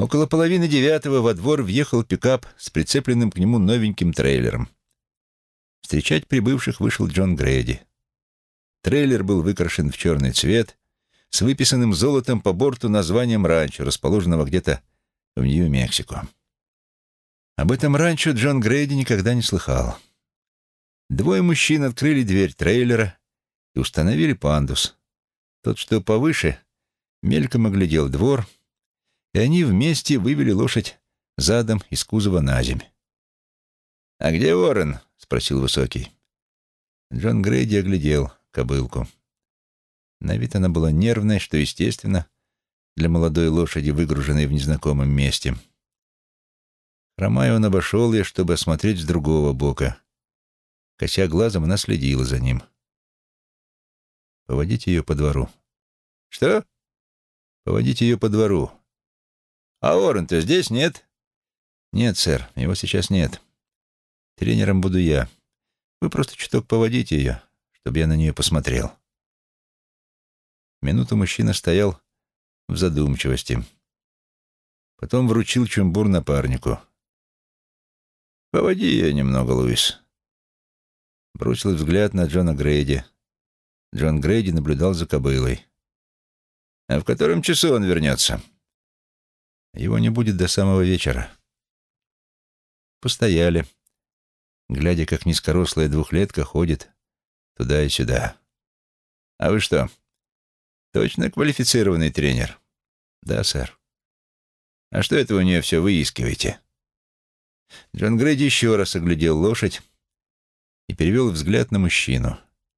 Около 8:30 во двор въехал пикап с прицепленным к нему новеньким трейлером. Встречать прибывших вышел Джон Грейди. Трейлер был выкрашен в черный цвет с выписанным золотом по борту названием ранчо, расположенного где-то в Нью-Мексико. Об этом ранчо Джон Грейди никогда не слыхал. Двое мужчин открыли дверь трейлера и установили пандус. Тот, что повыше, мельком оглядел двор, и они вместе вывели лошадь задом из кузова на земь. «А где Уоррен?» — спросил высокий. Джон Грейди оглядел кобылку. На вид она была нервной, что естественно для молодой лошади, выгруженной в незнакомом месте. Хромая, он обошел ее, чтобы осмотреть с другого бока. Кося глазом, она следила за ним. «Поводите ее по двору». «Что?» «Поводите ее по двору». «А Уоррен-то здесь нет?» «Нет, сэр, его сейчас нет. Тренером буду я. Вы просто чуток поводите ее, чтобы я на нее посмотрел». Минуту мужчина стоял в задумчивости. Потом вручил чумбур напарнику. «Поводи ее немного, Луис». Бросил взгляд на Джона Грейди. Джон Грейди наблюдал за кобылой. «А в котором часу он вернется?» «Его не будет до самого вечера». Постояли, глядя, как низкорослая двухлетка ходит туда и сюда. «А вы что, точно квалифицированный тренер?» «Да, сэр». «А что это вы у нее все выискиваете?» Джон Грейди еще раз оглядел лошадь и перевел взгляд на мужчину.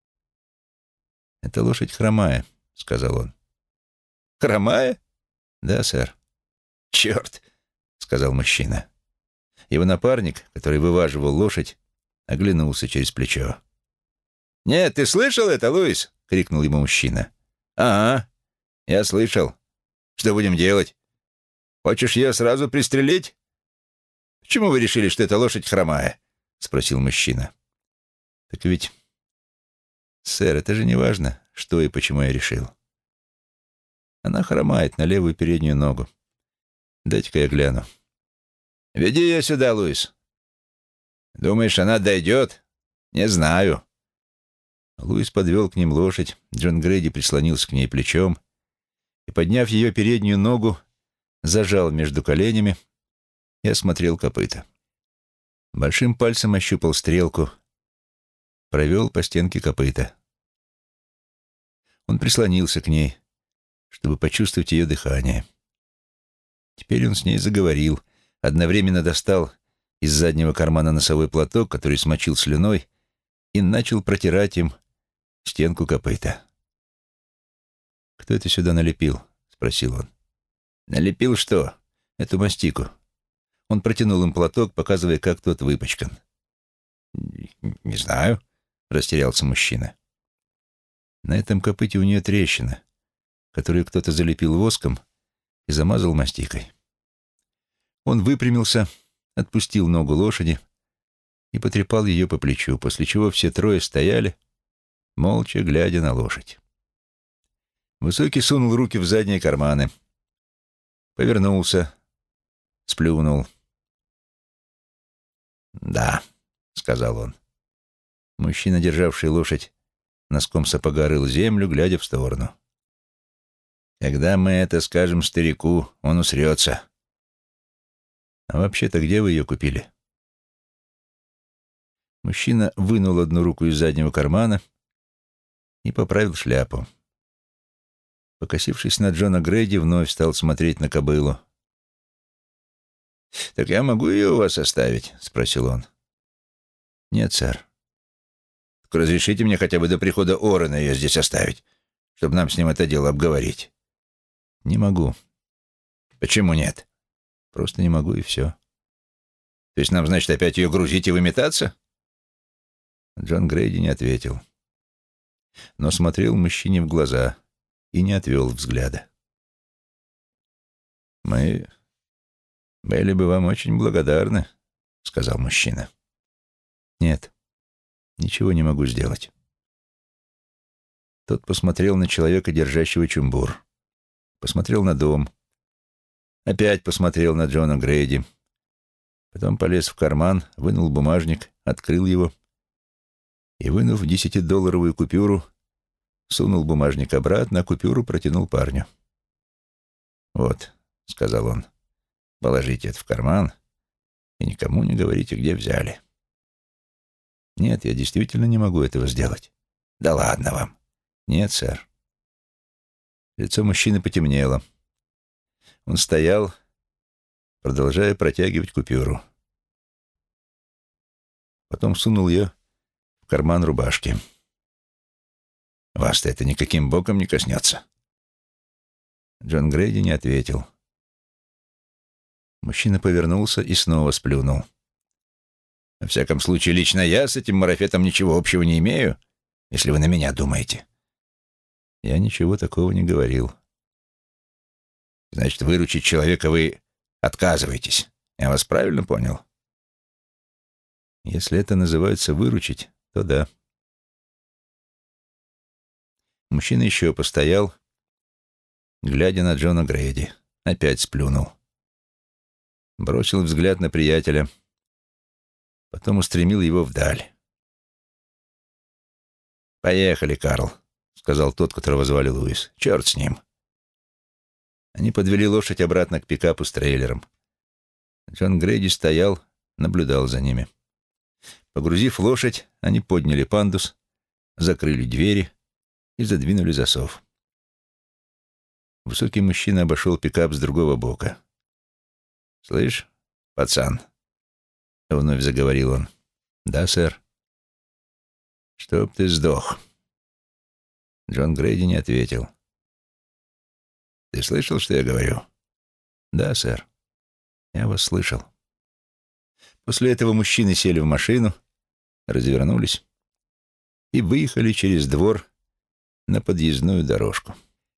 «Это лошадь хромая», — сказал он. «Хромая?» «Да, сэр». «Черт», — сказал мужчина. Его напарник, который вываживал лошадь, оглянулся через плечо. «Нет, ты слышал это, Луис?» — крикнул ему мужчина. «Ага, я слышал. Что будем делать? Хочешь ее сразу пристрелить?» «Почему вы решили, что эта лошадь хромая?» — спросил мужчина. «Так ведь, сэр, это же не важно, что и почему я решил. Она хромает на левую переднюю ногу. Дайте-ка я гляну». «Веди ее сюда, Луис». «Думаешь, она дойдет?» «Не знаю». Луис подвел к ним лошадь, Джон Грейди прислонился к ней плечом и, подняв ее переднюю ногу, зажал между коленями и осмотрел копыта. Большим пальцем ощупал стрелку, провел по стенке копыта. Он прислонился к ней, чтобы почувствовать ее дыхание. Теперь он с ней заговорил, одновременно достал из заднего кармана носовой платок, который смочил слюной, и начал протирать им стенку копыта. «Кто это сюда налепил?» — спросил он. «Налепил что?» «Эту мастику». Он протянул им платок, показывая, как тот выпачкан. «Не знаю», — растерялся мужчина. «На этом копыте у нее трещина, которую кто-то залепил воском и замазал мастикой». Он выпрямился, отпустил ногу лошади и потрепал ее по плечу, после чего все трое стояли, молча глядя на лошадь. Высокий сунул руки в задние карманы, повернулся, сплюнул. «Да», — сказал он. Мужчина, державший лошадь, носком сапога рыл землю, глядя в сторону. «Когда мы это скажем старику, он усрется». «А вообще-то где вы ее купили?» Мужчина вынул одну руку из заднего кармана и поправил шляпу. Покосившись на Джона Грейди, вновь стал смотреть на кобылу. «Так я могу ее у вас оставить?» — спросил он. «Нет, сэр». «Так разрешите мне хотя бы до прихода Уоррена ее здесь оставить, чтобы нам с ним это дело обговорить?» «Не могу». «Почему нет?» «Просто не могу, и все». «То есть нам, значит, опять ее грузить и выметаться?» Джон Грейди не ответил, но смотрел мужчине в глаза и не отвел взгляда. «Мы были бы вам очень благодарны», — сказал мужчина. «Нет, ничего не могу сделать». Тот посмотрел на человека, держащего чумбур, посмотрел на дом, опять посмотрел на Джона Грейди, потом полез в карман, вынул бумажник, открыл его и, вынув 10-долларовую купюру, сунул бумажник обратно, а купюру протянул парню. «Вот», — сказал он, — «положите это в карман и никому не говорите, где взяли». «Нет, я действительно не могу этого сделать». «Да ладно вам». «Нет, сэр». Лицо мужчины потемнело. Он стоял, продолжая протягивать купюру. Потом сунул ее в карман рубашки. «Вас-то это никаким боком не коснется». Джон Грейди не ответил. Мужчина повернулся и снова сплюнул. «Во всяком случае, лично я с этим марафетом ничего общего не имею, если вы на меня думаете». «Я ничего такого не говорил». «Значит, выручить человека вы отказываетесь. Я вас правильно понял?» «Если это называется выручить, то да». Мужчина еще постоял, глядя на Джона Грейди. Опять сплюнул. Бросил взгляд на приятеля, потом устремил его вдаль. «Поехали, Карл», — сказал тот, которого звали Луис. «Черт с ним». Они подвели лошадь обратно к пикапу с трейлером. Джон Грейди стоял, наблюдал за ними. Погрузив лошадь, они подняли пандус, закрыли двери и задвинули засов. Высокий мужчина обошел пикап с другого бока. «Слышь, пацан», — вновь заговорил он. «Да, сэр». «Чтоб ты сдох». Джон Грейди не ответил. «Ты слышал, что я говорю?» «Да, сэр. Я вас слышал». После этого мужчины сели в машину, развернулись и выехали через двор на подъездную дорожку.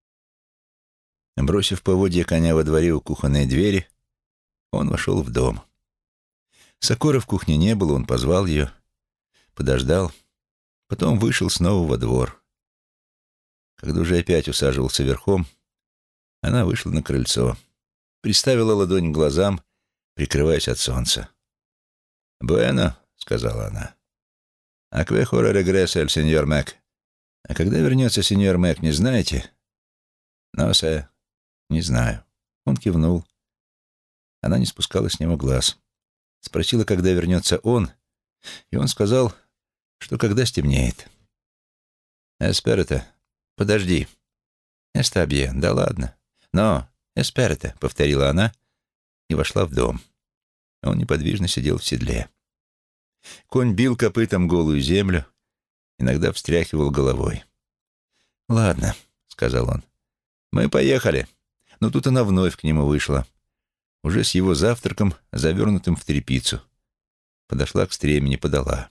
Бросив поводья коня во дворе у кухонной двери, он вошел в дом. Сокора в кухне не было, он позвал ее, подождал, потом вышел снова во двор. Когда уже опять усаживался верхом, она вышла на крыльцо, приставила ладонь к глазам, прикрываясь от солнца. «Буэно», — сказала она. «А кве хора регресса эль сеньор Мэг?» «А когда вернется сеньор Мэг, не знаете?» «Но, сэ, не знаю». Он кивнул. Она не спускала с него глаз. Спросила, когда вернется он, и он сказал, что когда стемнеет. «Эсперете, подожди». «Эста бьен, да ладно». «Но, эсперете», — повторила она и вошла в дом. Он неподвижно сидел в седле. Конь бил копытом голую землю, иногда встряхивал головой. «Ладно», — сказал он, — «мы поехали». Но тут она вновь к нему вышла, уже с его завтраком, завернутым в тряпицу. Подошла к стремени, подала.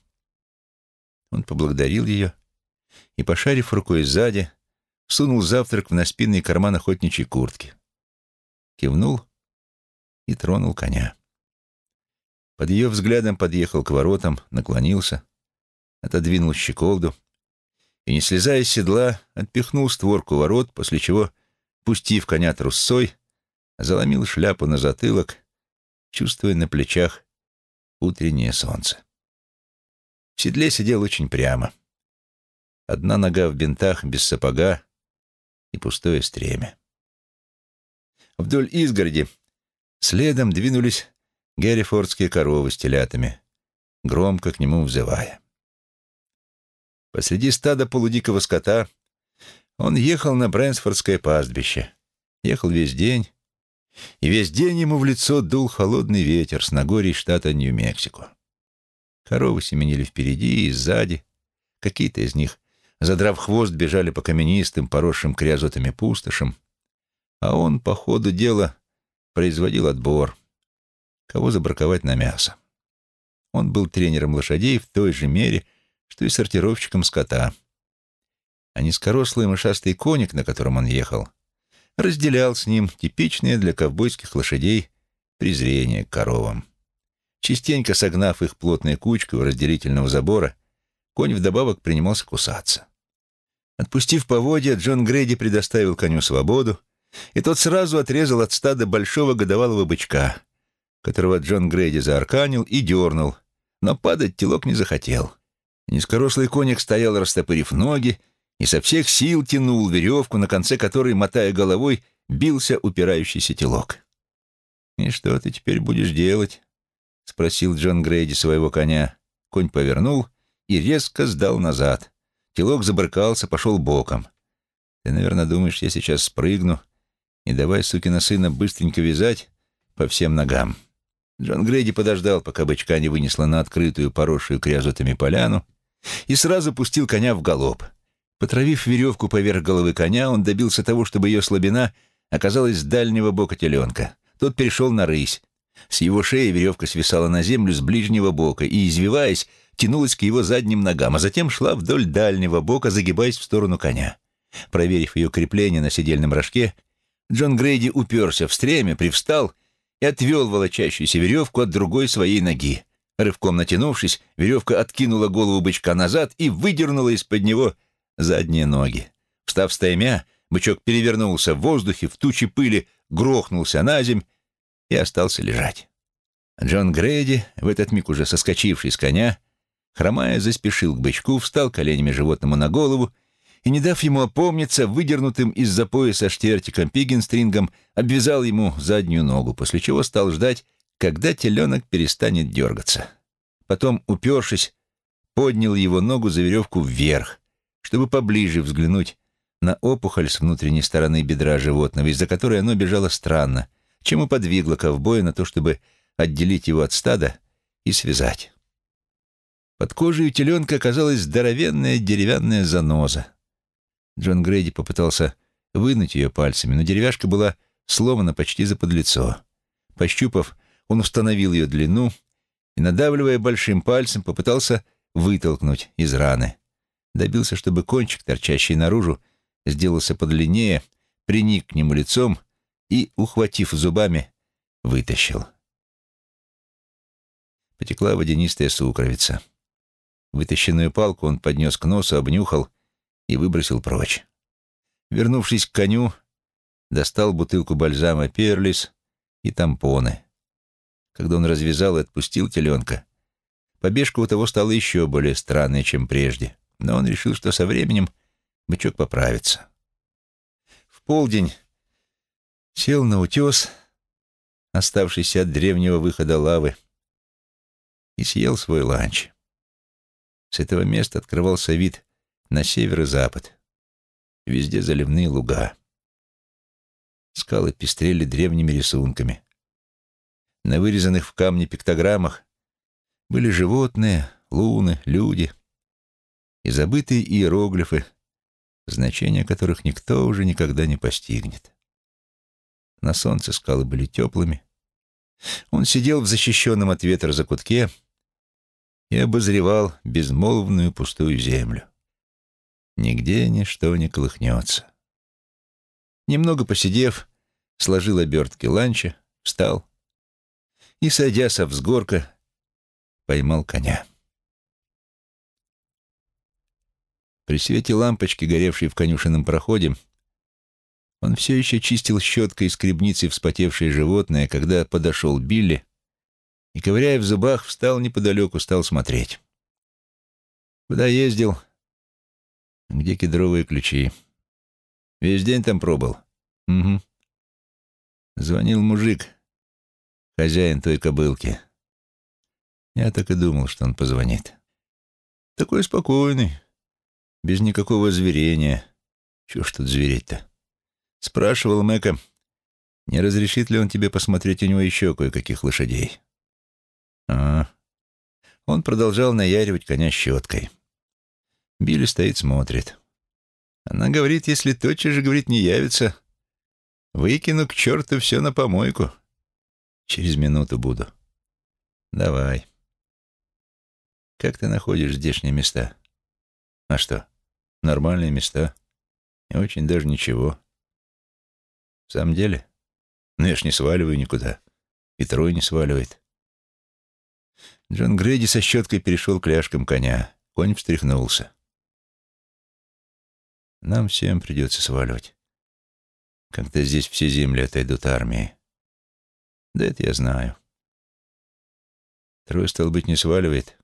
Он поблагодарил ее и, пошарив рукой сзади, сунул завтрак в наспинный карман охотничьей куртки. Кивнул и тронул коня. Под ее взглядом подъехал к воротам, наклонился, отодвинул щеколду и, не слезая с седла, отпихнул створку ворот, после чего, пустив коня трусцой, заломил шляпу на затылок, чувствуя на плечах утреннее солнце. В седле сидел очень прямо. Одна нога в бинтах, без сапога и пустое стремя. Вдоль изгороди следом двинулись геррифордские коровы с телятами, громко к нему взывая. Посреди стада полудикого скота он ехал на Брэнсфордское пастбище. Ехал весь день, и весь день ему в лицо дул холодный ветер с Нагорий штата Нью-Мексико. Коровы семенили впереди и сзади. Какие-то из них, задрав хвост, бежали по каменистым, поросшим криозотами пустошам, а он по ходу дела производил отбор, кого забраковать на мясо. Он был тренером лошадей в той же мере, что и сортировщиком скота. А низкорослый мышастый коник, на котором он ехал, разделял с ним типичное для ковбойских лошадей презрение к коровам. Частенько согнав их плотной кучкой у разделительного забора, конь вдобавок принимался кусаться. Отпустив поводья, Джон Грейди предоставил коню свободу и тот сразу отрезал от стада большого годовалого бычка, которого Джон Грейди заарканил и дернул, но падать телок не захотел. Низкорослый конюх стоял, растопырив ноги, и со всех сил тянул веревку, на конце которой, мотая головой, бился упирающийся телок. «И что ты теперь будешь делать?» — спросил Джон Грейди своего коня. Конь повернул и резко сдал назад. Телок забрыкался, пошел боком. «Ты, наверное, думаешь, я сейчас спрыгну и давай, сукина сына, быстренько вязать по всем ногам». Джон Грейди подождал, пока бычка не вынесла на открытую, поросшую крязутами поляну, и сразу пустил коня в галоп. Потравив веревку поверх головы коня, он добился того, чтобы ее слабина оказалась с дальнего бока теленка. Тот перешел на рысь. С его шеи веревка свисала на землю с ближнего бока и, извиваясь, тянулась к его задним ногам, а затем шла вдоль дальнего бока, загибаясь в сторону коня. Проверив ее крепление на седельном рожке, Джон Грейди уперся в стремя, привстал и отвел волочащуюся веревку от другой своей ноги. Рывком натянувшись, веревка откинула голову бычка назад и выдернула из-под него задние ноги. Встав стаймя, бычок перевернулся в воздухе, в туче пыли грохнулся на земь и остался лежать. Джон Грейди, в этот миг уже соскочивший с коня, хромая, заспешил к бычку, встал коленями животному на голову и, не дав ему опомниться, выдернутым из-за пояса штертиком пиггинстрингом обвязал ему заднюю ногу, после чего стал ждать, когда теленок перестанет дергаться. Потом, упершись, поднял его ногу за веревку вверх, чтобы поближе взглянуть на опухоль с внутренней стороны бедра животного, из-за которой оно бежало странно, чем и подвигло ковбоя на то, чтобы отделить его от стада и связать. Под кожей у теленка оказалась здоровенная деревянная заноза. Джон Грейди попытался вынуть ее пальцами, но деревяшка была сломана почти за подлицо. Пощупав, он установил ее длину и, надавливая большим пальцем, попытался вытолкнуть из раны. Добился, чтобы кончик, торчащий наружу, сделался подлиннее, приник к нему лицом и, ухватив зубами, вытащил. Потекла водянистая сукровица. Вытащенную палку он поднес к носу, обнюхал и выбросил прочь. Вернувшись к коню, достал бутылку бальзама Перлис и тампоны. Когда он развязал и отпустил теленка, побежка у того стала еще более странной, чем прежде, но он решил, что со временем бычок поправится. В полдень сел на утес, оставшийся от древнего выхода лавы, и съел свой ланч. С этого места открывался вид на север и запад. Везде заливные луга. Скалы пестрели древними рисунками. На вырезанных в камне пиктограммах были животные, луны, люди и забытые иероглифы, значения которых никто уже никогда не постигнет. На солнце скалы были теплыми. Он сидел в защищенном от ветра закутке и обозревал безмолвную пустую землю. Нигде ничто не колыхнется. Немного посидев, сложил обертки ланча, встал и, сойдя со взгорка, поймал коня. При свете лампочки, горевшей в конюшенном проходе, он все еще чистил щеткой скребницей вспотевшее животное, когда подошел Билли и, ковыряя в зубах, встал неподалеку, стал смотреть. «Куда ездил? Где кедровые ключи? Весь день там пробыл?» «Угу. Звонил мужик, хозяин той кобылки. Я так и думал, что он позвонит. Такой спокойный, без никакого зверения. Чего ж тут звереть-то? Спрашивал Мэка, не разрешит ли он тебе посмотреть у него еще кое-каких лошадей. Он продолжал наяривать коня щеткой. Билли стоит, смотрит. Она говорит, если тотчас же, говорит, не явится, выкину к черту все на помойку. Через минуту буду. Давай. Как ты находишь здешние места? А что, нормальные места. И очень даже ничего. В самом деле? Ну, я ж не сваливаю никуда. И Трой не сваливает. Джон Грейди со щеткой перешел к ляжкам коня. Конь встряхнулся. Нам всем придется сваливать. когда здесь все земли отойдут армии. Да это я знаю. Трое, стало быть, не сваливает.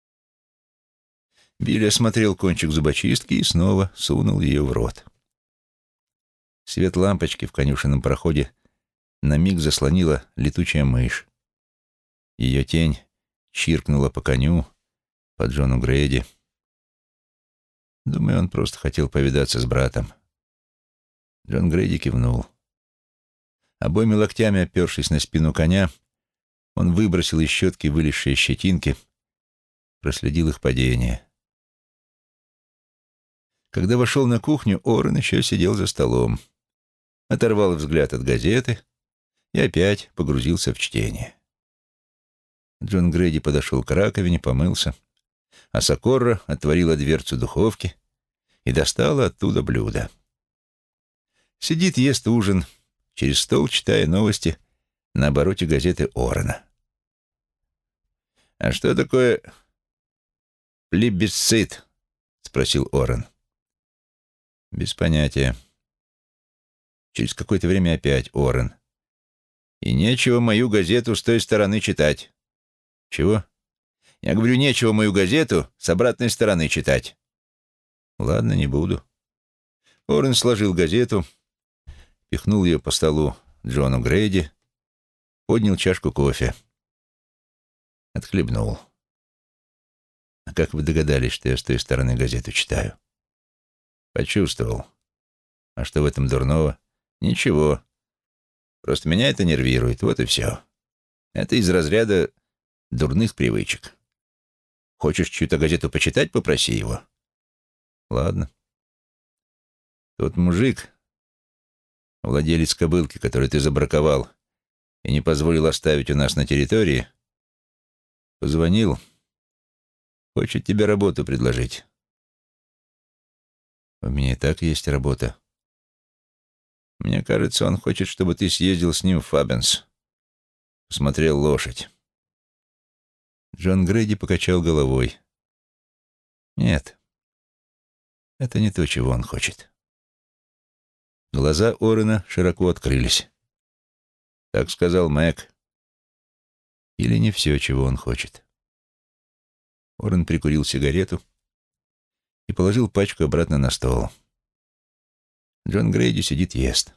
Билли осмотрел кончик зубочистки и снова сунул ее в рот. Свет лампочки в конюшенном проходе на миг заслонила летучая мышь. Ее тень чиркнула по коню, по Джону Грейди. Думаю, он просто хотел повидаться с братом. Джон Грейди кивнул. Обоими локтями опершись на спину коня, он выбросил из щетки вылезшие щетинки, проследил их падение. Когда вошел на кухню, Орен еще сидел за столом, оторвал взгляд от газеты и опять погрузился в чтение. Джон Грейди подошел к раковине, помылся, а Сокорра отворила дверцу духовки и достала оттуда блюдо. Сидит, ест ужин, через стол читая новости на обороте газеты Орена. «А что такое плебисцит?» — спросил Орен. «Без понятия». Через какое-то время опять Орен. «И нечего мою газету с той стороны читать». «Чего?» «Я говорю, нечего мою газету с обратной стороны читать». «Ладно, не буду». Орен сложил газету, пихнул ее по столу Джону Грейди, поднял чашку кофе. Отхлебнул. «А как вы догадались, что я с той стороны газету читаю?» «Почувствовал. А что в этом дурного?» «Ничего. Просто меня это нервирует, вот и все. Это из разряда дурных привычек. Хочешь чью-то газету почитать, попроси его». «Ладно». «Тот мужик, владелец кобылки, которую ты забраковал и не позволил оставить у нас на территории, позвонил, хочет тебе работу предложить». «У меня и так есть работа». «Мне кажется, он хочет, чтобы ты съездил с ним в Фабенс, посмотрел лошадь». Джон Грейди покачал головой. «Нет, это не то, чего он хочет». Глаза Орена широко открылись. «Так сказал Мэг». «Или не все, чего он хочет». Орен прикурил сигарету и положил пачку обратно на стол. Джон Грейди сидит, ест.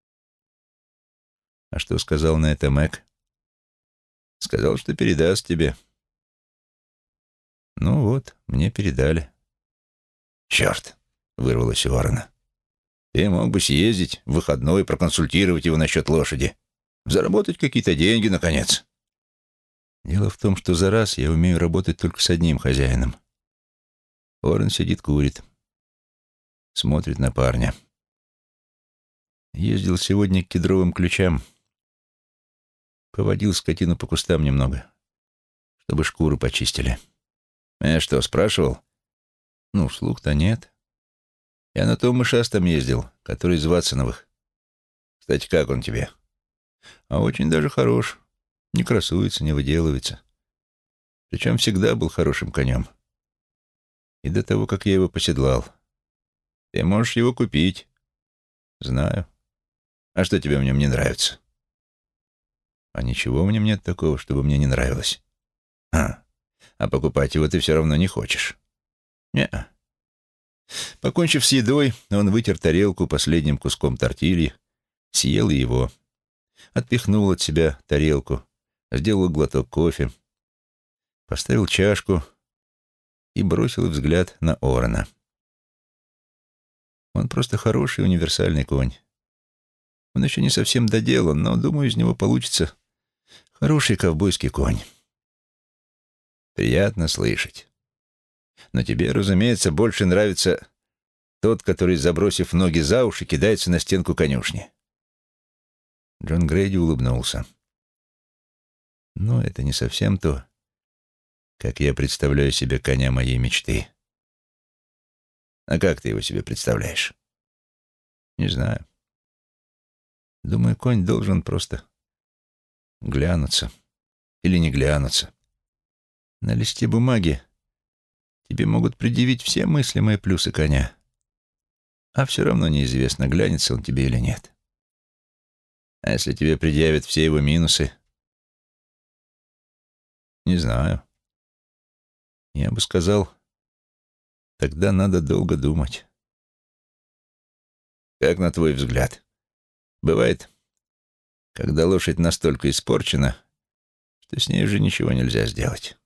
«А что сказал на это Мэг?» «Сказал, что передаст тебе». «Ну вот, мне передали». «Черт!» — вырвалось у Орена. «Ты мог бы съездить в выходной, проконсультировать его насчет лошади. Заработать какие-то деньги, наконец». «Дело в том, что за раз я умею работать только с одним хозяином». Орен сидит, курит, смотрит на парня. «Ездил сегодня к кедровым ключам. Поводил скотину по кустам немного, чтобы шкуру почистили». «Я что, спрашивал?» «Ну, вслух-то нет. Я на том мышастом ездил, который из Ватсоновых. Кстати, как он тебе?» «А очень даже хорош. Не красуется, не выделывается. Причем всегда был хорошим конем. И до того, как я его поседлал. Ты можешь его купить». «Знаю. А что тебе в нем не нравится?» «А ничего в нем нет такого, чтобы мне не нравилось». А покупать его ты все равно не хочешь?» «Не-а». Покончив с едой, он вытер тарелку последним куском тортильи, съел и его, отпихнул от себя тарелку, сделал глоток кофе, поставил чашку и бросил взгляд на Орена. Он просто хороший универсальный конь. Он еще не совсем доделан, но, думаю, из него получится хороший ковбойский конь. «Приятно слышать. Но тебе, разумеется, больше нравится тот, который, забросив ноги за уши, кидается на стенку конюшни». Джон Грейди улыбнулся. «Ну, это не совсем то, как я представляю себе коня моей мечты». «А как ты его себе представляешь?» «Не знаю. Думаю, конь должен просто глянуться или не глянуться. На листе бумаги тебе могут предъявить все мыслимые плюсы коня, а все равно неизвестно, глянется он тебе или нет. А если тебе предъявят все его минусы? Не знаю. Я бы сказал, тогда надо долго думать. Как на твой взгляд? Бывает, когда лошадь настолько испорчена, что с ней уже ничего нельзя сделать.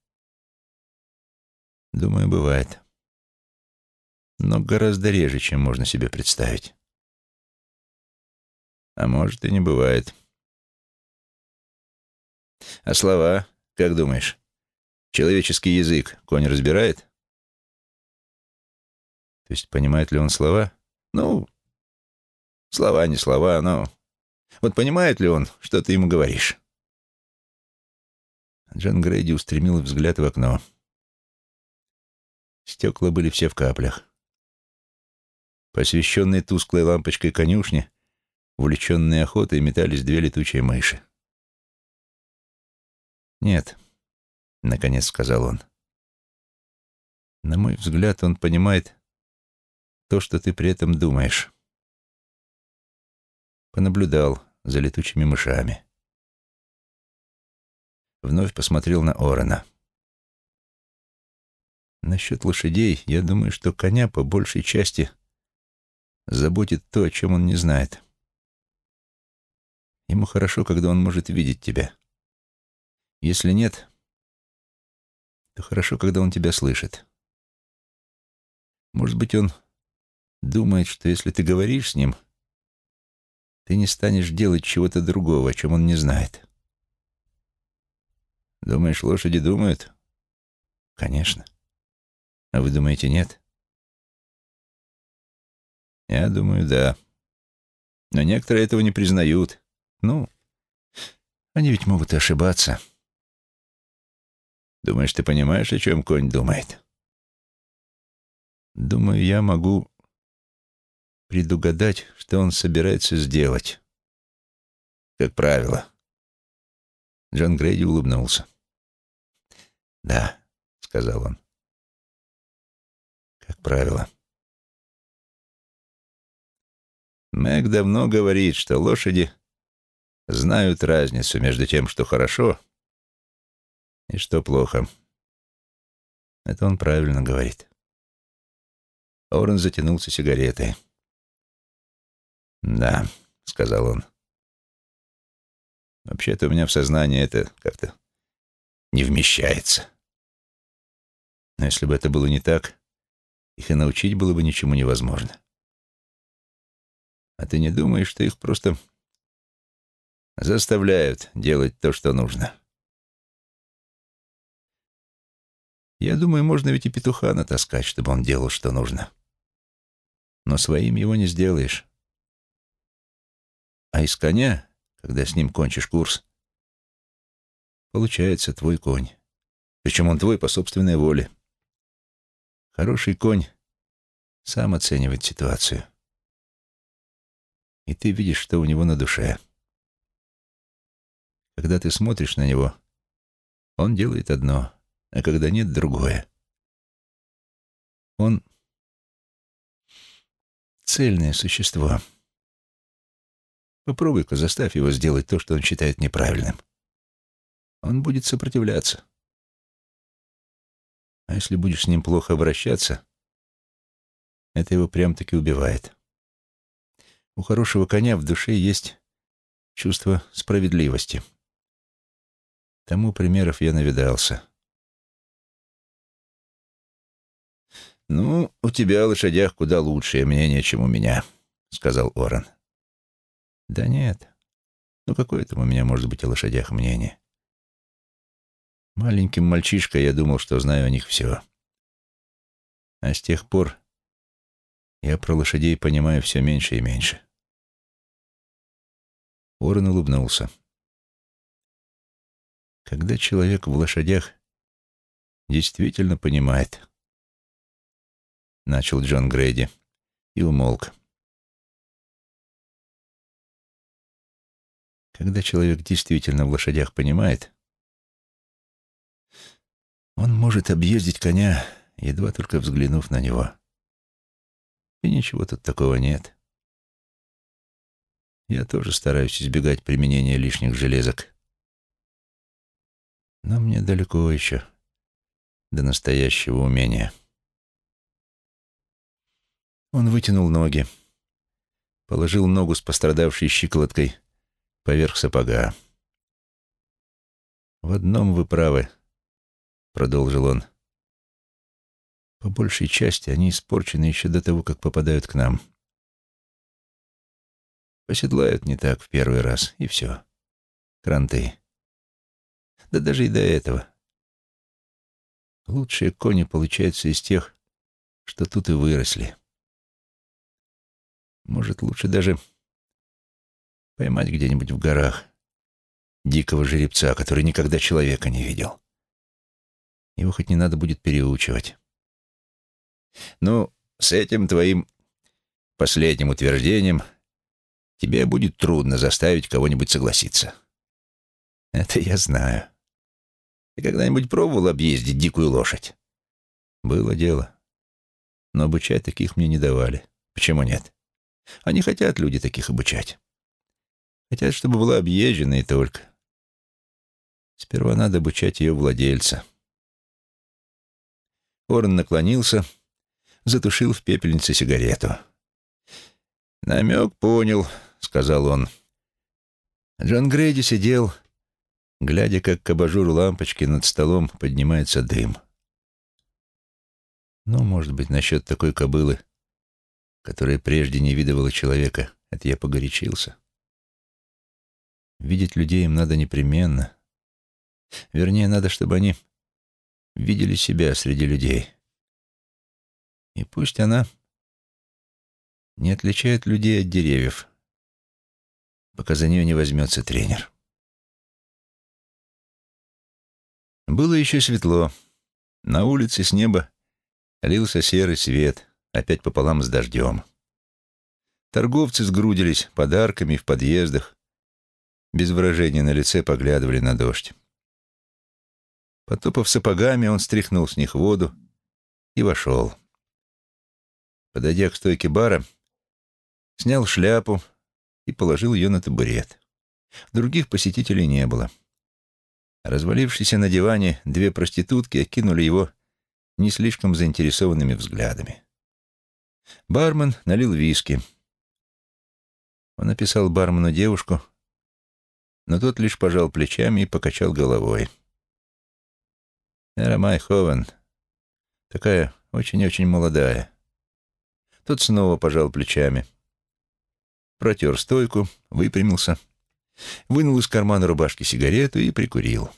Думаю, бывает. Но гораздо реже, чем можно себе представить. А может, и не бывает. А слова, как думаешь, человеческий язык конь разбирает? То есть понимает ли он слова? Ну, слова не слова, но... Вот понимает ли он, что ты ему говоришь? Джон Грейди устремил взгляд в окно. Стекла были все в каплях. По освещенной тусклой лампочкой конюшни, увлеченные охотой, метались две летучие мыши. «Нет», — наконец сказал он. «На мой взгляд, он понимает то, что ты при этом думаешь». Понаблюдал за летучими мышами. Вновь посмотрел на Орена. «Насчет лошадей, я думаю, что коня по большей части заботит то, о чем он не знает. Ему хорошо, когда он может видеть тебя. Если нет, то хорошо, когда он тебя слышит. Может быть, он думает, что если ты говоришь с ним, ты не станешь делать чего-то другого, о чем он не знает». «Думаешь, лошади думают?» «Конечно. А вы думаете, нет?» «Я думаю, да. Но некоторые этого не признают. Ну, они ведь могут и ошибаться». «Думаешь, ты понимаешь, о чем конь думает?» «Думаю, я могу предугадать, что он собирается сделать. Как правило». Джон Грейди улыбнулся. «Да», — сказал он, — «как правило». Мэг давно говорит, что лошади знают разницу между тем, что хорошо, и что плохо. Это он правильно говорит. Орен затянулся сигаретой. «Да», — сказал он. «Вообще-то у меня в сознании это как-то не вмещается. Но если бы это было не так, их и научить было бы ничему невозможно. А ты не думаешь, что их просто заставляют делать то, что нужно?» «Я думаю, можно ведь и петуха натаскать, чтобы он делал, что нужно. Но своим его не сделаешь. А из коня, когда с ним кончишь курс, получается твой конь. Причем он твой по собственной воле. Хороший конь сам оценивает ситуацию. И ты видишь, что у него на душе. Когда ты смотришь на него, он делает одно, а когда нет — другое. Он цельное существо. Попробуй-ка заставь его сделать то, что он считает неправильным. Он будет сопротивляться. А если будешь с ним плохо обращаться, это его прям-таки убивает. У хорошего коня в душе есть чувство справедливости. Тому примеров я навидался. «Ну, у тебя о лошадях куда лучшее мнение, чем у меня», — сказал Орен. «Да нет. Ну какое там у меня может быть о лошадях мнение? Маленьким мальчишкой я думал, что знаю о них все. А с тех пор я про лошадей понимаю все меньше и меньше». Орен улыбнулся. «Когда человек в лошадях действительно понимает», — начал Джон Грейди и умолк. «Когда человек действительно в лошадях понимает, он может объездить коня, едва только взглянув на него. И ничего тут такого нет. Я тоже стараюсь избегать применения лишних железок. Но мне далеко еще до настоящего умения. Он вытянул ноги, положил ногу с пострадавшей щиколоткой поверх сапога. «В одном вы правы», — продолжил он. «По большей части они испорчены еще до того, как попадают к нам. Поседлают не так в первый раз, и все. Кранты. Да даже и до этого. Лучшие кони получаются из тех, что тут и выросли. Может, лучше даже поймать где-нибудь в горах дикого жеребца, который никогда человека не видел. Его хоть не надо будет переучивать. Ну, с этим твоим последним утверждением тебе будет трудно заставить кого-нибудь согласиться. Это я знаю. Ты когда-нибудь пробовал объездить дикую лошадь? Было дело. Но обучать таких мне не давали. Почему нет? Они хотят, люди, таких обучать. Хотят, чтобы была объезжена и только. Сперва надо обучать ее владельца. Орн наклонился, затушил в пепельнице сигарету. «Намек понял», — сказал он. Джон Грейди сидел, глядя, как к абажуру лампочки над столом поднимается дым. Ну, может быть, насчет такой кобылы, которая прежде не видывала человека, это я погорячился. Видеть людей им надо непременно. Вернее, надо, чтобы они видели себя среди людей. И пусть она не отличает людей от деревьев, пока за нее не возьмется тренер. Было еще светло. На улице с неба лился серый свет, опять пополам с дождем. Торговцы сгрудились подарками в подъездах, без выражения на лице поглядывали на дождь. Потопав сапогами, он стряхнул с них воду и вошел. Подойдя к стойке бара, снял шляпу и положил ее на табурет. Других посетителей не было. Развалившиеся на диване две проститутки окинули его не слишком заинтересованными взглядами. Бармен налил виски. Он написал бармену девушку, но тот лишь пожал плечами и покачал головой. «Эра Май Ховен, такая очень-очень молодая». Тот снова пожал плечами, протер стойку, выпрямился, вынул из кармана рубашки сигарету и прикурил.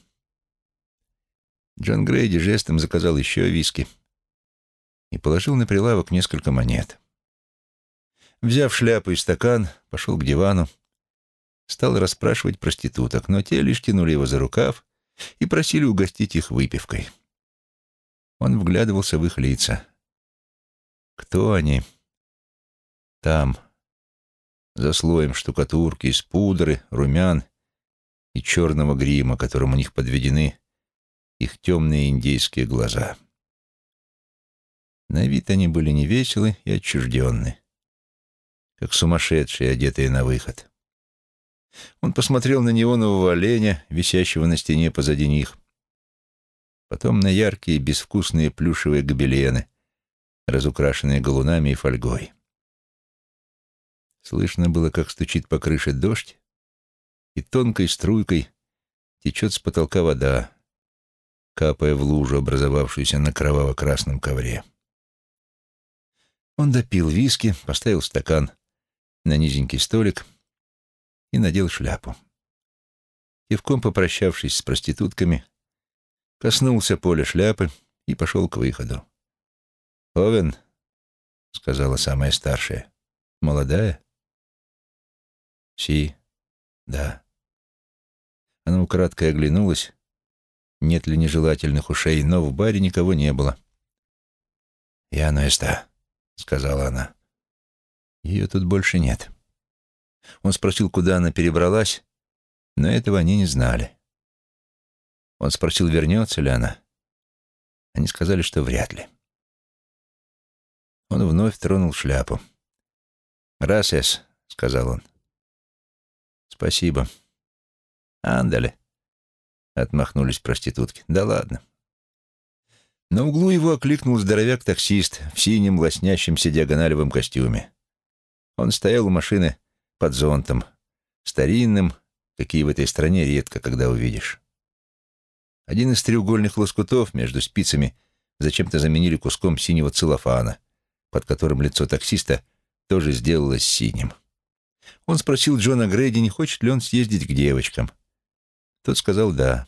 Джон Грейди жестом заказал еще виски и положил на прилавок несколько монет. Взяв шляпу и стакан, пошел к дивану, стал расспрашивать проституток, но те лишь тянули его за рукав и просили угостить их выпивкой. Он вглядывался в их лица. Кто они? Там, за слоем штукатурки из пудры, румян и черного грима, которым у них подведены их темные индейские глаза. На вид они были невеселы и отчужденны, как сумасшедшие, одетые на выход. Он посмотрел на неонового оленя, висящего на стене позади них, потом на яркие безвкусные плюшевые гобелены, разукрашенные галунами и фольгой. Слышно было, как стучит по крыше дождь, и тонкой струйкой течет с потолка вода, капая в лужу, образовавшуюся на кроваво-красном ковре. Он допил виски, поставил стакан на низенький столик и надел шляпу. Кивком попрощавшись с проститутками, коснулся поля шляпы и пошел к выходу. «Овен», — сказала самая старшая, — «молодая?» «Си, да». Она украдкой оглянулась, нет ли нежелательных ушей, но в баре никого не было. «Я Нуэста», — сказала она. «Ее тут больше нет». Он спросил, куда она перебралась, но этого они не знали. Он спросил, вернется ли она. Они сказали, что вряд ли. Он вновь тронул шляпу. «Грасиас», — сказал он. «Спасибо». «Андале», — отмахнулись проститутки. «Да ладно». На углу его окликнул здоровяк-таксист в синем лоснящемся диагоналевом костюме. Он стоял у машины под зонтом, старинным, какие в этой стране редко когда увидишь. Один из треугольных лоскутов между спицами зачем-то заменили куском синего целлофана, под которым лицо таксиста тоже сделалось синим. Он спросил Джона Грейди, не хочет ли он съездить к девочкам. Тот сказал «да».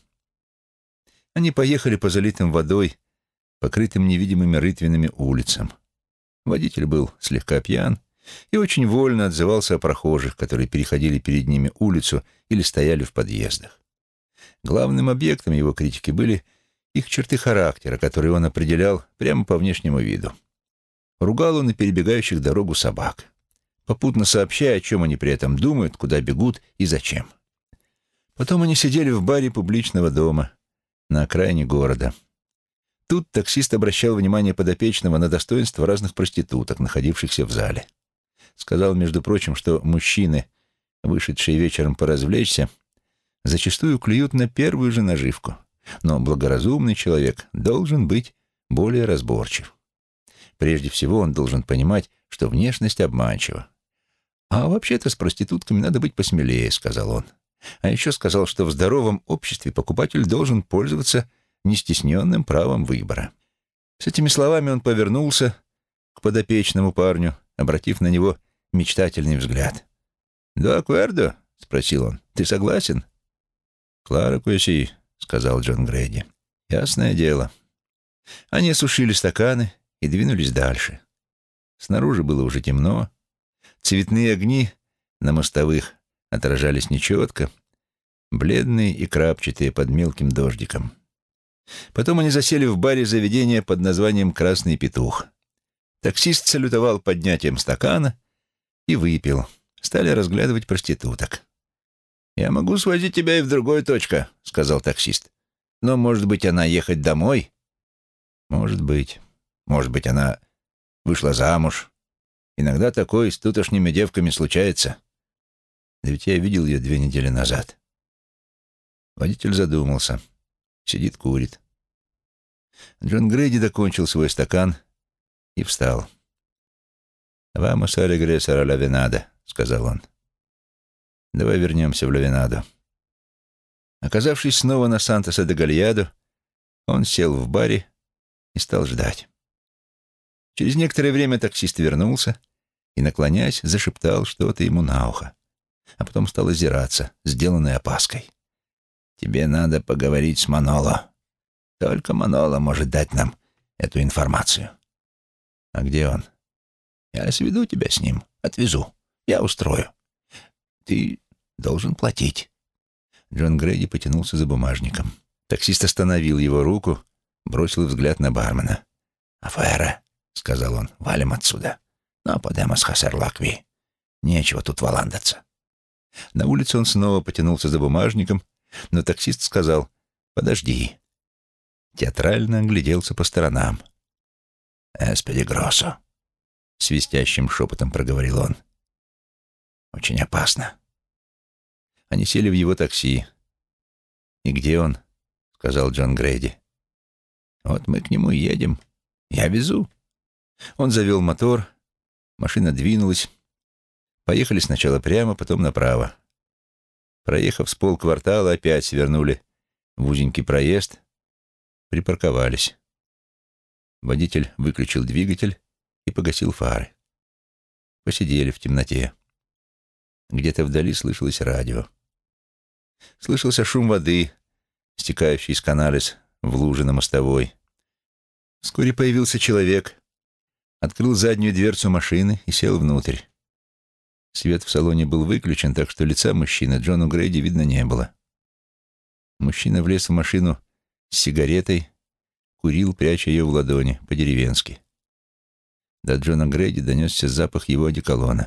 Они поехали по залитым водой, покрытым невидимыми рытвинами улицам. Водитель был слегка пьян и очень вольно отзывался о прохожих, которые переходили перед ними улицу или стояли в подъездах. Главным объектом его критики были их черты характера, которые он определял прямо по внешнему виду. Ругал он и перебегающих дорогу собак, попутно сообщая, о чем они при этом думают, куда бегут и зачем. Потом они сидели в баре публичного дома на окраине города. Тут таксист обращал внимание подопечного на достоинства разных проституток, находившихся в зале. Сказал, между прочим, что мужчины, вышедшие вечером поразвлечься, зачастую клюют на первую же наживку, но благоразумный человек должен быть более разборчив. Прежде всего он должен понимать, что внешность обманчива. «А вообще-то с проститутками надо быть посмелее», — сказал он. А еще сказал, что в здоровом обществе покупатель должен пользоваться нестесненным правом выбора. С этими словами он повернулся к подопечному парню, обратив на него мечтательный взгляд. «Да, аккордо?» — спросил он. «Ты согласен?» «Клара Куэси», — сказал Джон Грейди. «Ясное дело». Они осушили стаканы и двинулись дальше. Снаружи было уже темно. Цветные огни на мостовых отражались нечетко, бледные и крапчатые под мелким дождиком. Потом они засели в баре заведения под названием «Красный петух». Таксист салютовал поднятием стакана и выпил. Стали разглядывать проституток. «Я могу свозить тебя и в другую точку», — сказал таксист. «Но, может быть, она ехать домой?» «Может быть. Может быть, она вышла замуж. Иногда такое с тутошними девками случается. Да ведь я видел ее 2 недели назад». Водитель задумался. Сидит, курит. Джон Грейди докончил свой стакан и встал. «Vamos a regresar a la Venada», — сказал он. «Давай вернемся в Лавенаду». Оказавшись снова на Сантоса-де-Гальядо, он сел в баре и стал ждать. Через некоторое время таксист вернулся и, наклоняясь, зашептал что-то ему на ухо, а потом стал озираться, сделанной опаской. «Тебе надо поговорить с Маноло. Только Маноло может дать нам эту информацию». «А где он?» «Я сведу тебя с ним, отвезу. Я устрою. Ты должен платить». Джон Грейди потянулся за бумажником. Таксист остановил его руку, бросил взгляд на бармена. «Афера», — сказал он, — «валим отсюда. Но подемос хасерлакви. Нечего тут валандаться». На улице он снова потянулся за бумажником, но таксист сказал «Подожди». Театрально огляделся по сторонам. «Es peligroso», — свистящим шепотом проговорил он. «Очень опасно». Они сели в его такси. «И где он?» — сказал Джон Грейди. «Вот мы к нему и едем. Я везу». Он завел мотор, машина двинулась. Поехали сначала прямо, потом направо. Проехав с полквартала, опять свернули в узенький проезд, припарковались. Водитель выключил двигатель и погасил фары. Посидели в темноте. Где-то вдали слышалось радио. Слышался шум воды, стекающий из каналес в луже на мостовой. Вскоре появился человек, открыл заднюю дверцу машины и сел внутрь. Свет в салоне был выключен, так что лица мужчины Джону Грейди видно не было. Мужчина влез в машину с сигаретой, курил, пряча ее в ладони, по-деревенски. До Джона Грейди донесся запах его одеколона.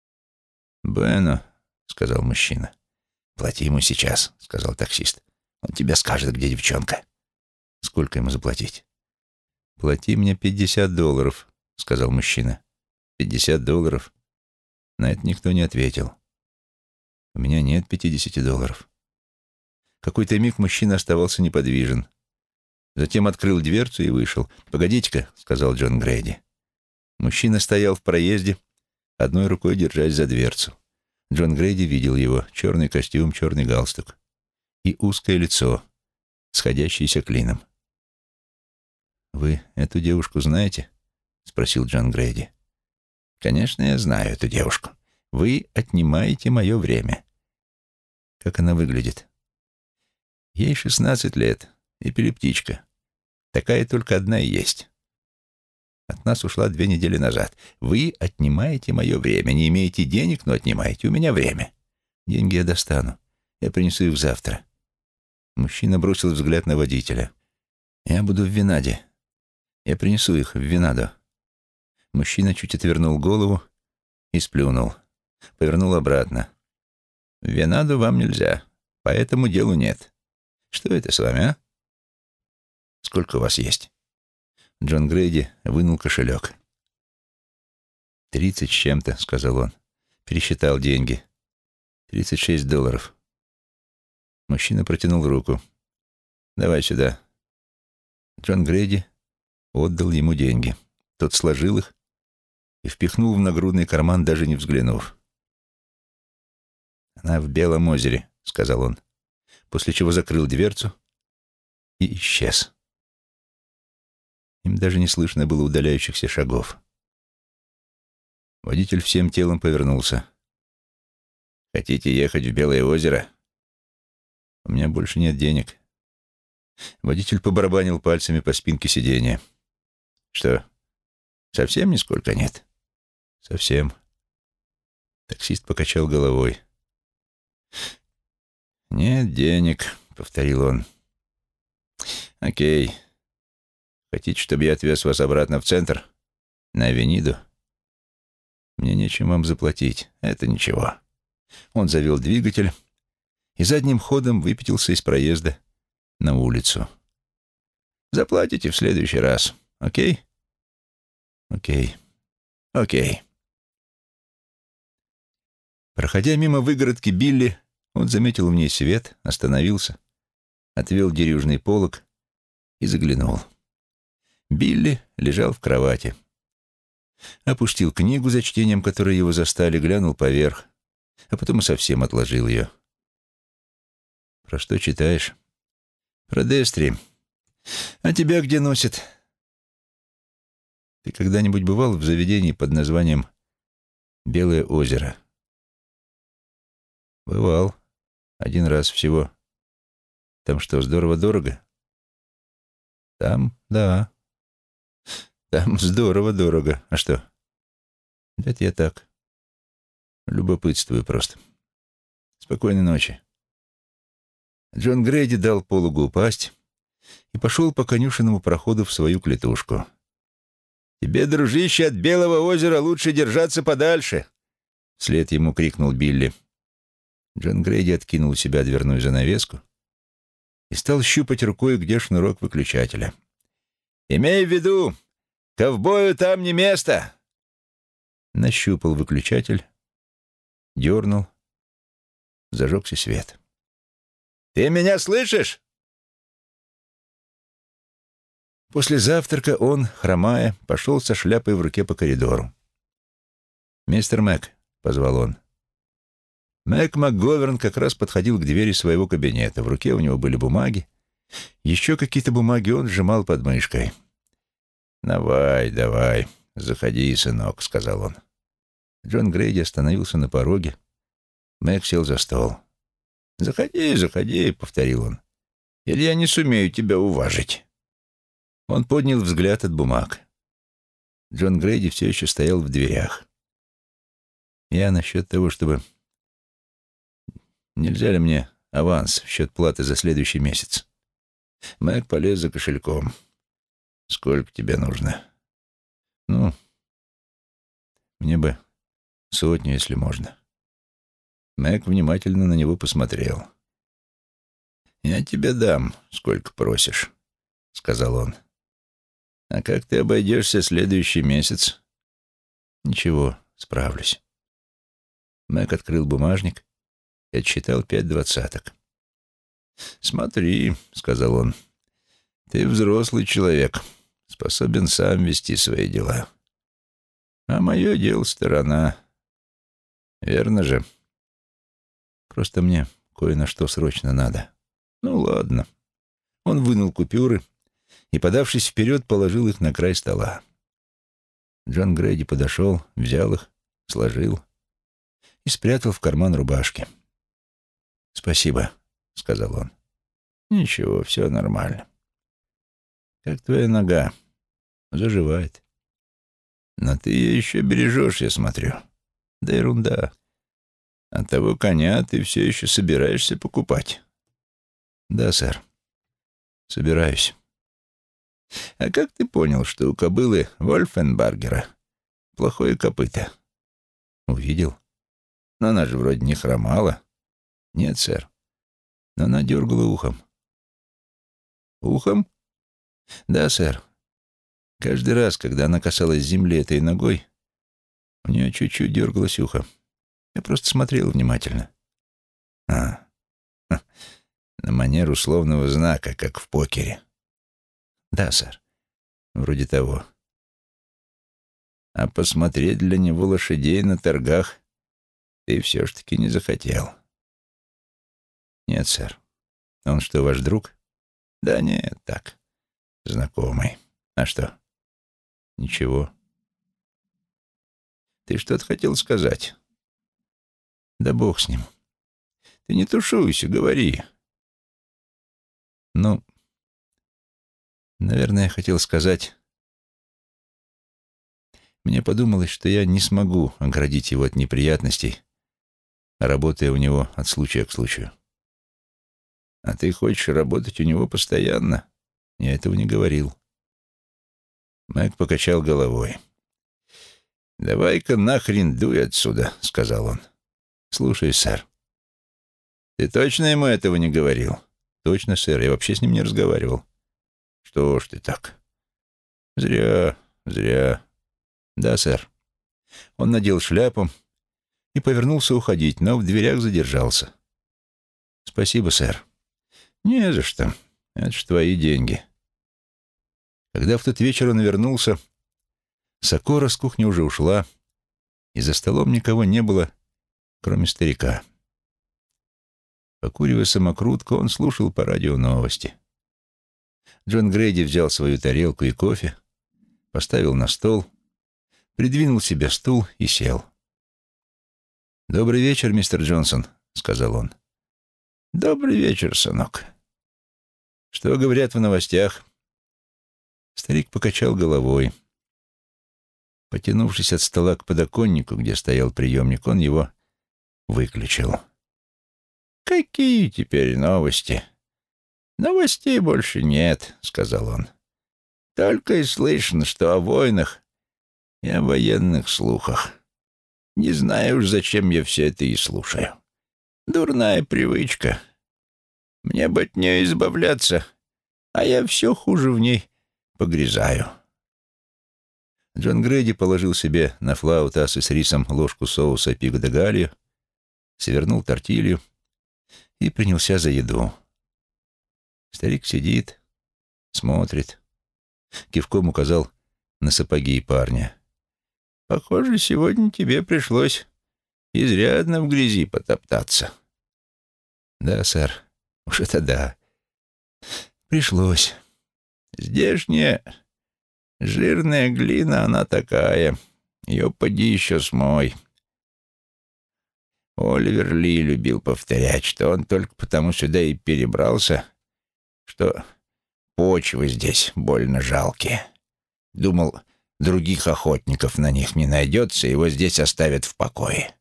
«Bueno», — сказал мужчина. «Плати ему сейчас», — сказал таксист. «Он тебе скажет, где девчонка». «Сколько ему заплатить?» «Плати мне $50», — сказал мужчина. $50? На это никто не ответил. У меня нет $50. Какой-то миг мужчина оставался неподвижен. Затем открыл дверцу и вышел. «Погодите-ка», — сказал Джон Грейди. Мужчина стоял в проезде, одной рукой держась за дверцу. Джон Грейди видел его: черный костюм, черный галстук и узкое лицо, сходящееся клином. «Вы эту девушку знаете?» — спросил Джон Грейди. «Конечно, я знаю эту девушку. Вы отнимаете мое время». «Как она выглядит?» «Ей 16 лет, эпилептичка. Такая только одна и есть. От нас ушла 2 недели назад. Вы отнимаете мое время. Не имеете денег, но отнимаете у меня время. Деньги я достану. Я принесу их завтра». Мужчина бросил взгляд на водителя. «Я буду в Венаде. Я принесу их в Венадо». Мужчина чуть отвернул голову и сплюнул. Повернул обратно. «В Венаду вам нельзя. По этому делу нет. Что это с вами, а? Сколько у вас есть?» Джон Грейди вынул кошелек. 30 с чем-то, — сказал он. Пересчитал деньги. $36. Мужчина протянул руку. «Давай сюда». Джон Грейди отдал ему деньги. Тот сложил их и впихнул в нагрудный карман, даже не взглянув. «Она в Белом озере», — сказал он, после чего закрыл дверцу и исчез. Им даже не слышно было удаляющихся шагов. Водитель всем телом повернулся. «Хотите ехать в Белое озеро?» «У меня больше нет денег». Водитель побарабанил пальцами по спинке сиденья. «Что, совсем нисколько нет?» «Совсем». Таксист покачал головой. «Нет денег», — повторил он. «Окей. Хотите, чтобы я отвез вас обратно в центр? На Авениду?» «Мне нечем вам заплатить. Это ничего». Он завел двигатель и задним ходом выпятился из проезда на улицу. «Заплатите в следующий раз, окей?» «Окей. Окей». Проходя мимо выгородки Билли, он заметил в ней свет, остановился, отвел дерюжный полог и заглянул. Билли лежал в кровати. Опустил книгу, за чтением которой его застали, глянул поверх, а потом и совсем отложил ее. «Про что читаешь?» «Про Дестри. А тебя где носит?» «Ты когда-нибудь бывал в заведении под названием «Белое озеро»?» «Бывал. 1 раз всего. Там что, здорово дорого?» «Там, да. Там здорово дорого. А что?» «Это я так. Любопытствую просто. Спокойной ночи». Джон Грейди дал пологу упасть и пошел по конюшенному проходу в свою клетушку. «Тебе, дружище, от Белого озера лучше держаться подальше!» Вслед ему крикнул Билли. Джон Грейди откинул у себя дверную занавеску и стал щупать рукой, где шнурок выключателя. «Имей в виду, ковбою там не место!» Нащупал выключатель, дернул, зажегся свет. «Ты меня слышишь?» После завтрака он, хромая, пошел со шляпой в руке по коридору. «Мистер Мэг», — позвал он. Мэг МакГоверн как раз подходил к двери своего кабинета. В руке у него были бумаги. Еще какие-то бумаги он сжимал под мышкой. «Давай, давай, заходи, сынок», — сказал он. Джон Грейди остановился на пороге. Мэг сел за стол. «Заходи, заходи», — повторил он. «Или я не сумею тебя уважить». Он поднял взгляд от бумаг. Джон Грейди все еще стоял в дверях. «Я насчет того, чтобы... Нельзя ли мне аванс в счет платы за следующий месяц?» Мэг полез за кошельком. «Сколько тебе нужно?» «Ну, мне бы 100, если можно». Мэг внимательно на него посмотрел. «Я тебе дам, сколько просишь», — сказал он. «А как ты обойдешься следующий месяц?» «Ничего, справлюсь». Мэг открыл бумажник и отсчитал 5 двадцаток. «Смотри», — сказал он, — «ты взрослый человек, способен сам вести свои дела. А мое дело сторона. Верно же? Просто мне кое на что срочно надо». «Ну, ладно». Он вынул купюры и, подавшись вперед, положил их на край стола. Джон Грейди подошел, взял их, сложил и спрятал в карман рубашки. «Спасибо», — сказал он. «Ничего, все нормально. Как твоя нога? Заживает. Но ты ее еще бережешь, я смотрю. Да ерунда. А того коня ты все еще собираешься покупать?» «Да, сэр. Собираюсь». «А как ты понял, что у кобылы Вольфенбаргера плохое копыто?» «Увидел. Но она же вроде не хромала». «Нет, сэр. Но она дергала ухом». «Ухом?» «Да, сэр. Каждый раз, когда она касалась земли этой ногой, у нее чуть-чуть дергалось ухо. Я просто смотрел внимательно». «А, ха, на манер условного знака, как в покере». «Да, сэр. Вроде того». «А посмотреть для него лошадей на торгах ты все ж таки не захотел?» «Нет, сэр. Он что, ваш друг?» «Да нет, так, знакомый. А что?» «Ничего». «Ты что-то хотел сказать?» «Да бог с ним. Ты не тушуйся, говори». «Ну, наверное, я хотел сказать... Мне подумалось, что я не смогу оградить его от неприятностей, работая у него от случая к случаю». «А ты хочешь работать у него постоянно?» «Я этого не говорил». Мэг покачал головой. «Давай-ка нахрен дуй отсюда», — сказал он. «Слушай, сэр». «Ты точно ему этого не говорил?» «Точно, сэр. Я вообще с ним не разговаривал». «Что ж ты так?» «Зря, зря». «Да, сэр». Он надел шляпу и повернулся уходить, но в дверях задержался. «Спасибо, сэр». «Не за что. Это ж твои деньги». Когда в тот вечер он вернулся, Сокора с кухни уже ушла, и за столом никого не было, кроме старика. Покуривая самокрутку, он слушал по радио новости. Джон Грейди взял свою тарелку и кофе, поставил на стол, придвинул себе стул и сел. «Добрый вечер, мистер Джонсон», — сказал он. «Добрый вечер, сынок». «Что говорят в новостях?» Старик покачал головой. Потянувшись от стола к подоконнику, где стоял приемник, он его выключил. «Какие теперь новости?» «Новостей больше нет», — сказал он. «Только и слышно, что о войнах и о военных слухах. Не знаю уж, зачем я все это и слушаю. Дурная привычка. Мне бы от нее избавляться, а я все хуже в ней погрязаю». Джон Грейди положил себе на флау тасы с рисом ложку соуса пико-де-галью, свернул тортилью и принялся за еду. Старик сидит, смотрит, кивком указал на сапоги парня. «Похоже, сегодня тебе пришлось изрядно в грязи потоптаться». «Да, сэр, уж это да. Пришлось. Здешняя жирная глина, она такая. Ее поди еще смой». Оливер Ли любил повторять, что он только потому сюда и перебрался, что почвы здесь больно жалкие. Думал, других охотников на них не найдется, его здесь оставят в покое.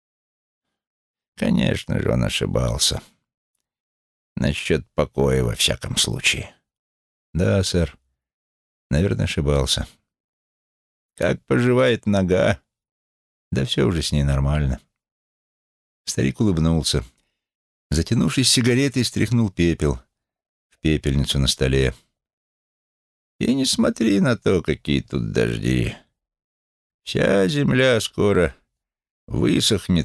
Конечно же, он ошибался. Насчет покоя, во всяком случае. «Да, сэр. Наверное, ошибался». «Как поживает нога?» «Да все уже с ней нормально». Старик улыбнулся. Затянувшись сигаретой, стряхнул пепел в пепельницу на столе. «И не смотри на то, какие тут дожди. Вся земля скоро высохнет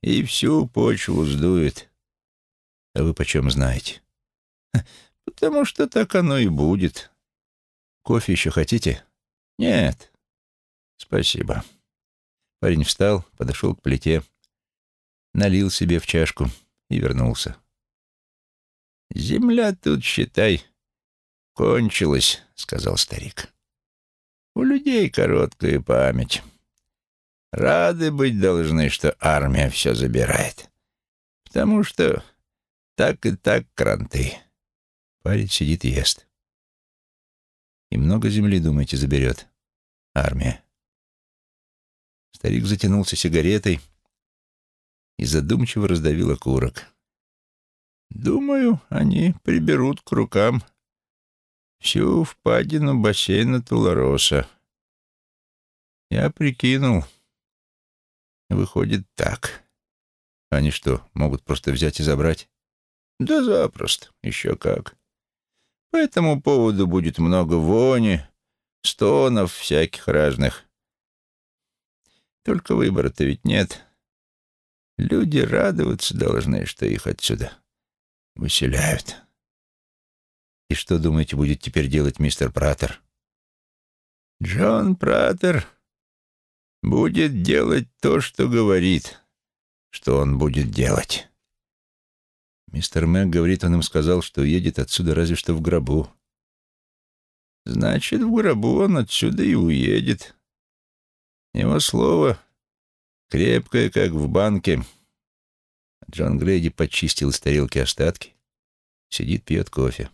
и всю почву сдует. А вы почем знаете? Потому что так оно и будет. Кофе еще хотите? Нет, спасибо. Парень встал, подошел к плите, налил себе в чашку и вернулся. «Земля тут, считай, кончилась», — сказал старик. «У людей короткая память. Рады быть должны, что армия все забирает, потому что так и так кранты». Парень сидит и ест. «И много земли, думаете, заберет армия?» Старик затянулся сигаретой и задумчиво раздавил окурок. «Думаю, они приберут к рукам всю впадину бассейна Тулароса. Я прикинул. Выходит так. Они что, могут просто взять и забрать?» «Да запросто, еще как. По этому поводу будет много вони, стонов всяких разных. Только выбора-то ведь нет. Люди радоваться должны, что их отсюда выселяют». «И что, думаете, будет теперь делать мистер Пратер?» «Джон Пратер будет делать то, что говорит, что он будет делать». «Мистер Мэг говорит, он им сказал, что уедет отсюда разве что в гробу». «Значит, в гробу он отсюда и уедет. Его слово крепкое, как в банке». Джон Грейди почистил из тарелки остатки, сидит, пьет кофе.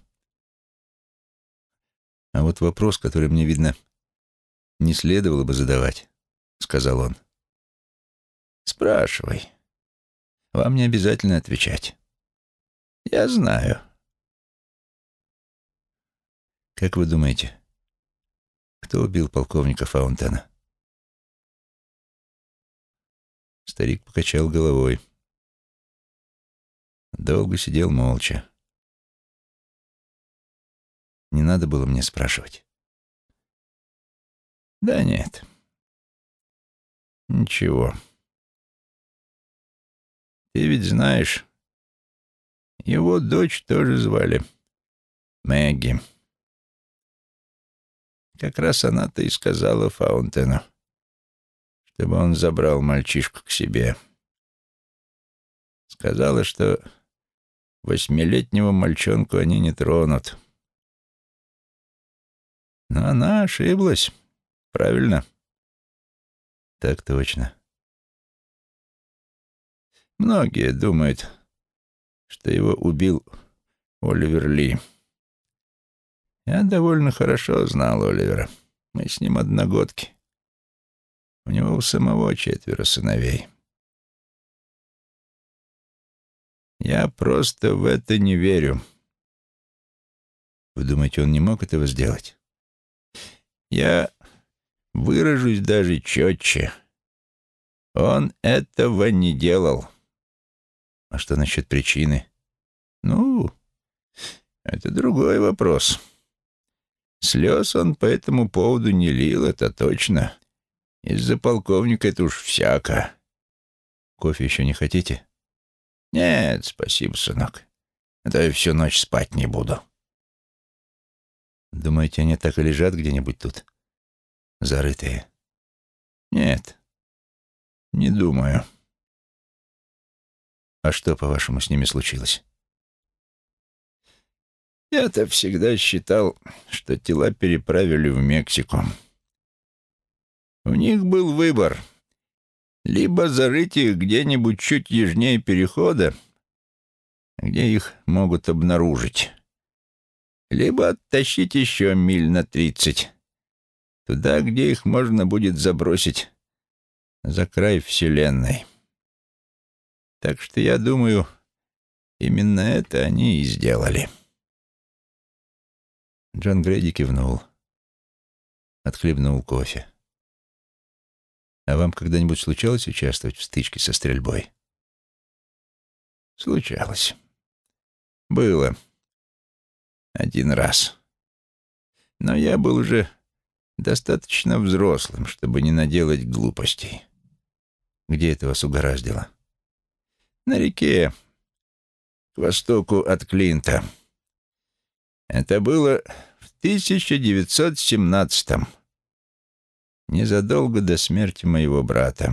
«А вот вопрос, который мне, видно, не следовало бы задавать», — сказал он. «Спрашивай. Вам не обязательно отвечать. Я знаю». «Как вы думаете, кто убил полковника Фаунтена?» Старик покачал головой. Долго сидел молча. «Не надо было мне спрашивать». «Да нет. Ничего. Ты ведь знаешь, его дочь тоже звали Мэгги. Как раз она-то и сказала Фаунтену, чтобы он забрал мальчишку к себе. Сказала, что 8-летнего мальчонку они не тронут. Но она ошиблась. Правильно?» «Так точно». «Многие думают, что его убил Оливер Ли. Я довольно хорошо знал Оливера. Мы с ним одногодки. У него у самого 4 сыновей. Я просто в это не верю». «Вы думаете, он не мог этого сделать?» «Я выражусь даже четче. Он этого не делал». «А что насчет причины?» «Ну, это другой вопрос. Слез он по этому поводу не лил, это точно. Из-за полковника это уж всяко». «Кофе еще не хотите?» «Нет, спасибо, сынок. А то я всю ночь спать не буду». «Думаете, они так и лежат где-нибудь тут, зарытые?» «Нет, не думаю». «А что, по-вашему, с ними случилось?» «Я-то всегда считал, что тела переправили в Мексику. У них был выбор: либо зарыть их где-нибудь чуть южнее перехода, где их могут обнаружить, либо оттащить еще миль на 30, туда, где их можно будет забросить за край Вселенной. Так что я думаю, именно это они и сделали». Джон Грейди кивнул, отхлебнул кофе. «А вам когда-нибудь случалось участвовать в стычке со стрельбой?» «Случалось. Было. 1 раз. Но я был уже достаточно взрослым, чтобы не наделать глупостей». «Где это вас угораздило?» На реке, к востоку от Клинта. Это было в 1917-м, незадолго до смерти моего брата.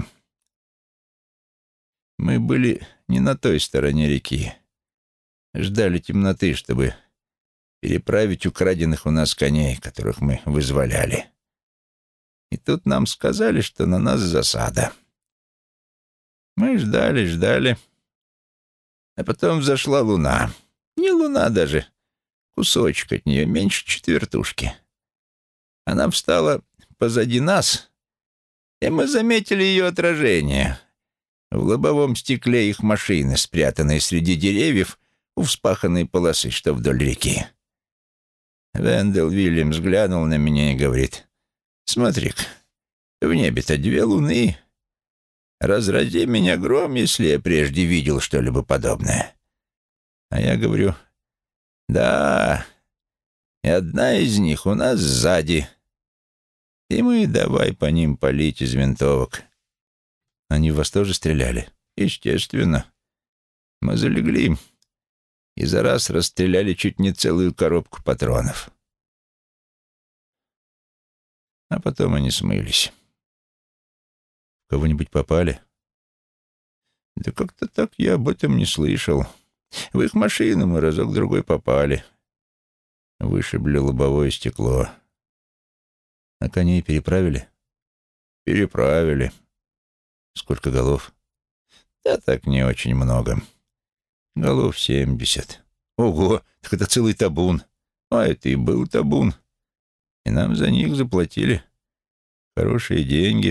Мы были не на той стороне реки. Ждали темноты, чтобы переправить украденных у нас коней, которых мы вызволяли. И тут нам сказали, что на нас засада. Мы ждали, а потом взошла луна. Не луна даже, кусочек от нее, меньше четвертушки. Она встала позади нас, и мы заметили ее отражение в лобовом стекле их машины, спрятанной среди деревьев у вспаханной полосы, что вдоль реки. Вендел Вильямс глянул на меня и говорит: «Смотри-ка, в небе-то 2 луны. Разрази меня гром, если я прежде видел что-либо подобное». А я говорю: «Да, и одна из них у нас сзади». И мы давай по ним палить из винтовок. Они в вас тоже стреляли? Естественно. Мы залегли и за раз расстреляли чуть не целую коробку патронов. А потом они смылись. В кого-нибудь попали? Да как-то так я об этом не слышал. В их машину мы разок-другой попали. Вышибли лобовое стекло. А коней переправили? Переправили. Сколько голов? Да так не очень много. Голов 70. Ого, так это целый табун. А это и был табун. И нам за них заплатили хорошие деньги.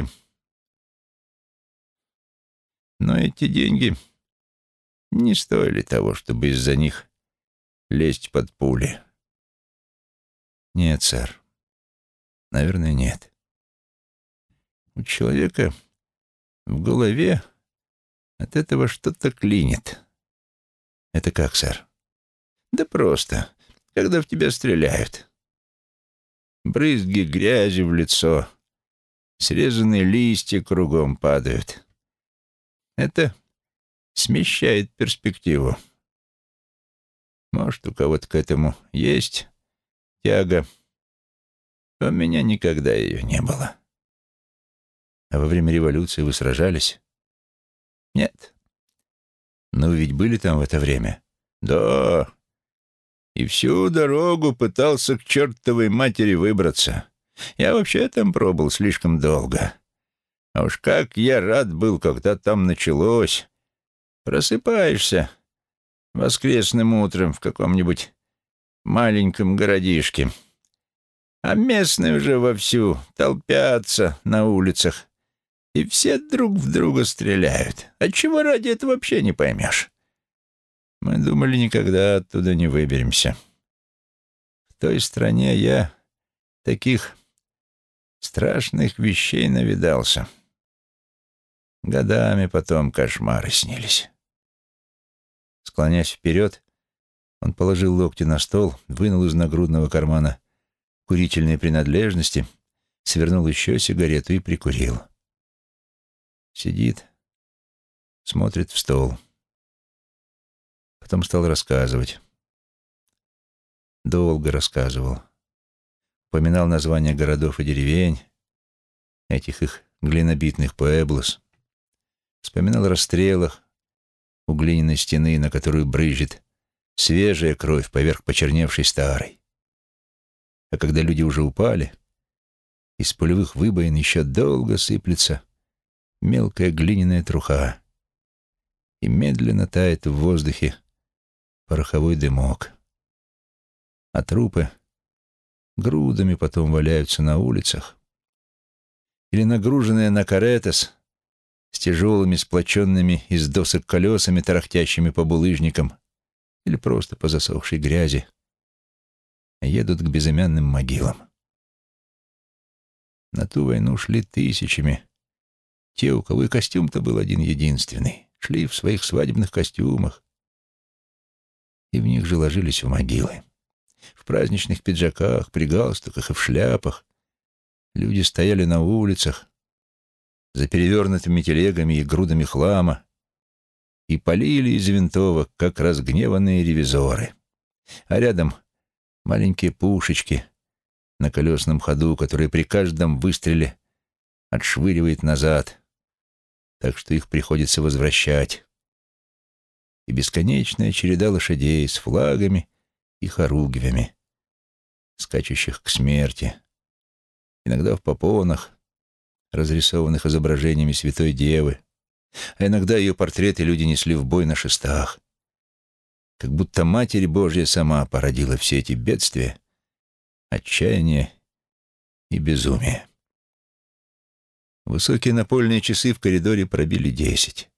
Но эти деньги не стоили того, чтобы из-за них лезть под пули. Нет, сэр. Наверное, нет. У человека в голове от этого что-то клинит. Это как, сэр? Да просто, когда в тебя стреляют. Брызги грязи в лицо, срезанные листья кругом падают. Это смещает перспективу. Может, у кого-то к этому есть тяга. У меня никогда ее не было. А во время революции вы сражались? Нет. Но вы ведь были там в это время? Да. И всю дорогу пытался к чертовой матери выбраться. Я вообще там пробыл слишком долго. А уж как я рад был, когда там началось. Просыпаешься воскресным утром в каком-нибудь маленьком городишке, а местные уже вовсю толпятся на улицах, и все друг в друга стреляют. Отчего ради это вообще не поймешь. Мы думали, никогда оттуда не выберемся. В той стране я таких страшных вещей навидался. Годами потом кошмары снились. Склонясь вперед, он положил локти на стол, вынул из нагрудного кармана курительные принадлежности, свернул еще сигарету и прикурил. Сидит, смотрит в стол. Потом стал рассказывать. Долго рассказывал. Упоминал названия городов и деревень, этих их глинобитных пуэблос. Вспоминал о расстрелах у глиняной стены, на которую брызжет свежая кровь поверх почерневшей старой. А когда люди уже упали, из пулевых выбоин еще долго сыплется мелкая глиняная труха, и медленно тает в воздухе пороховой дымок. А трупы грудами потом валяются на улицах или нагруженные на каретас с тяжелыми сплоченными из досок колесами, тарахтящими по булыжникам, или просто по засохшей грязи, едут к безымянным могилам. На ту войну шли тысячами. Те, у кого и костюм-то был один-единственный, шли в своих свадебных костюмах, и в них же ложились в могилы. В праздничных пиджаках, при галстуках и в шляпах люди стояли на улицах за перевернутыми телегами и грудами хлама, и полили из винтовок, как разгневанные ревизоры. А рядом маленькие пушечки на колесном ходу, которые при каждом выстреле отшвыривает назад, так что их приходится возвращать. И бесконечная череда лошадей с флагами и хоругвями, скачущих к смерти, иногда в попонах, разрисованных изображениями Святой Девы, а иногда ее портреты люди несли в бой на шестах, как будто Матерь Божья сама породила все эти бедствия, отчаяние и безумие. Высокие напольные часы в коридоре пробили 10.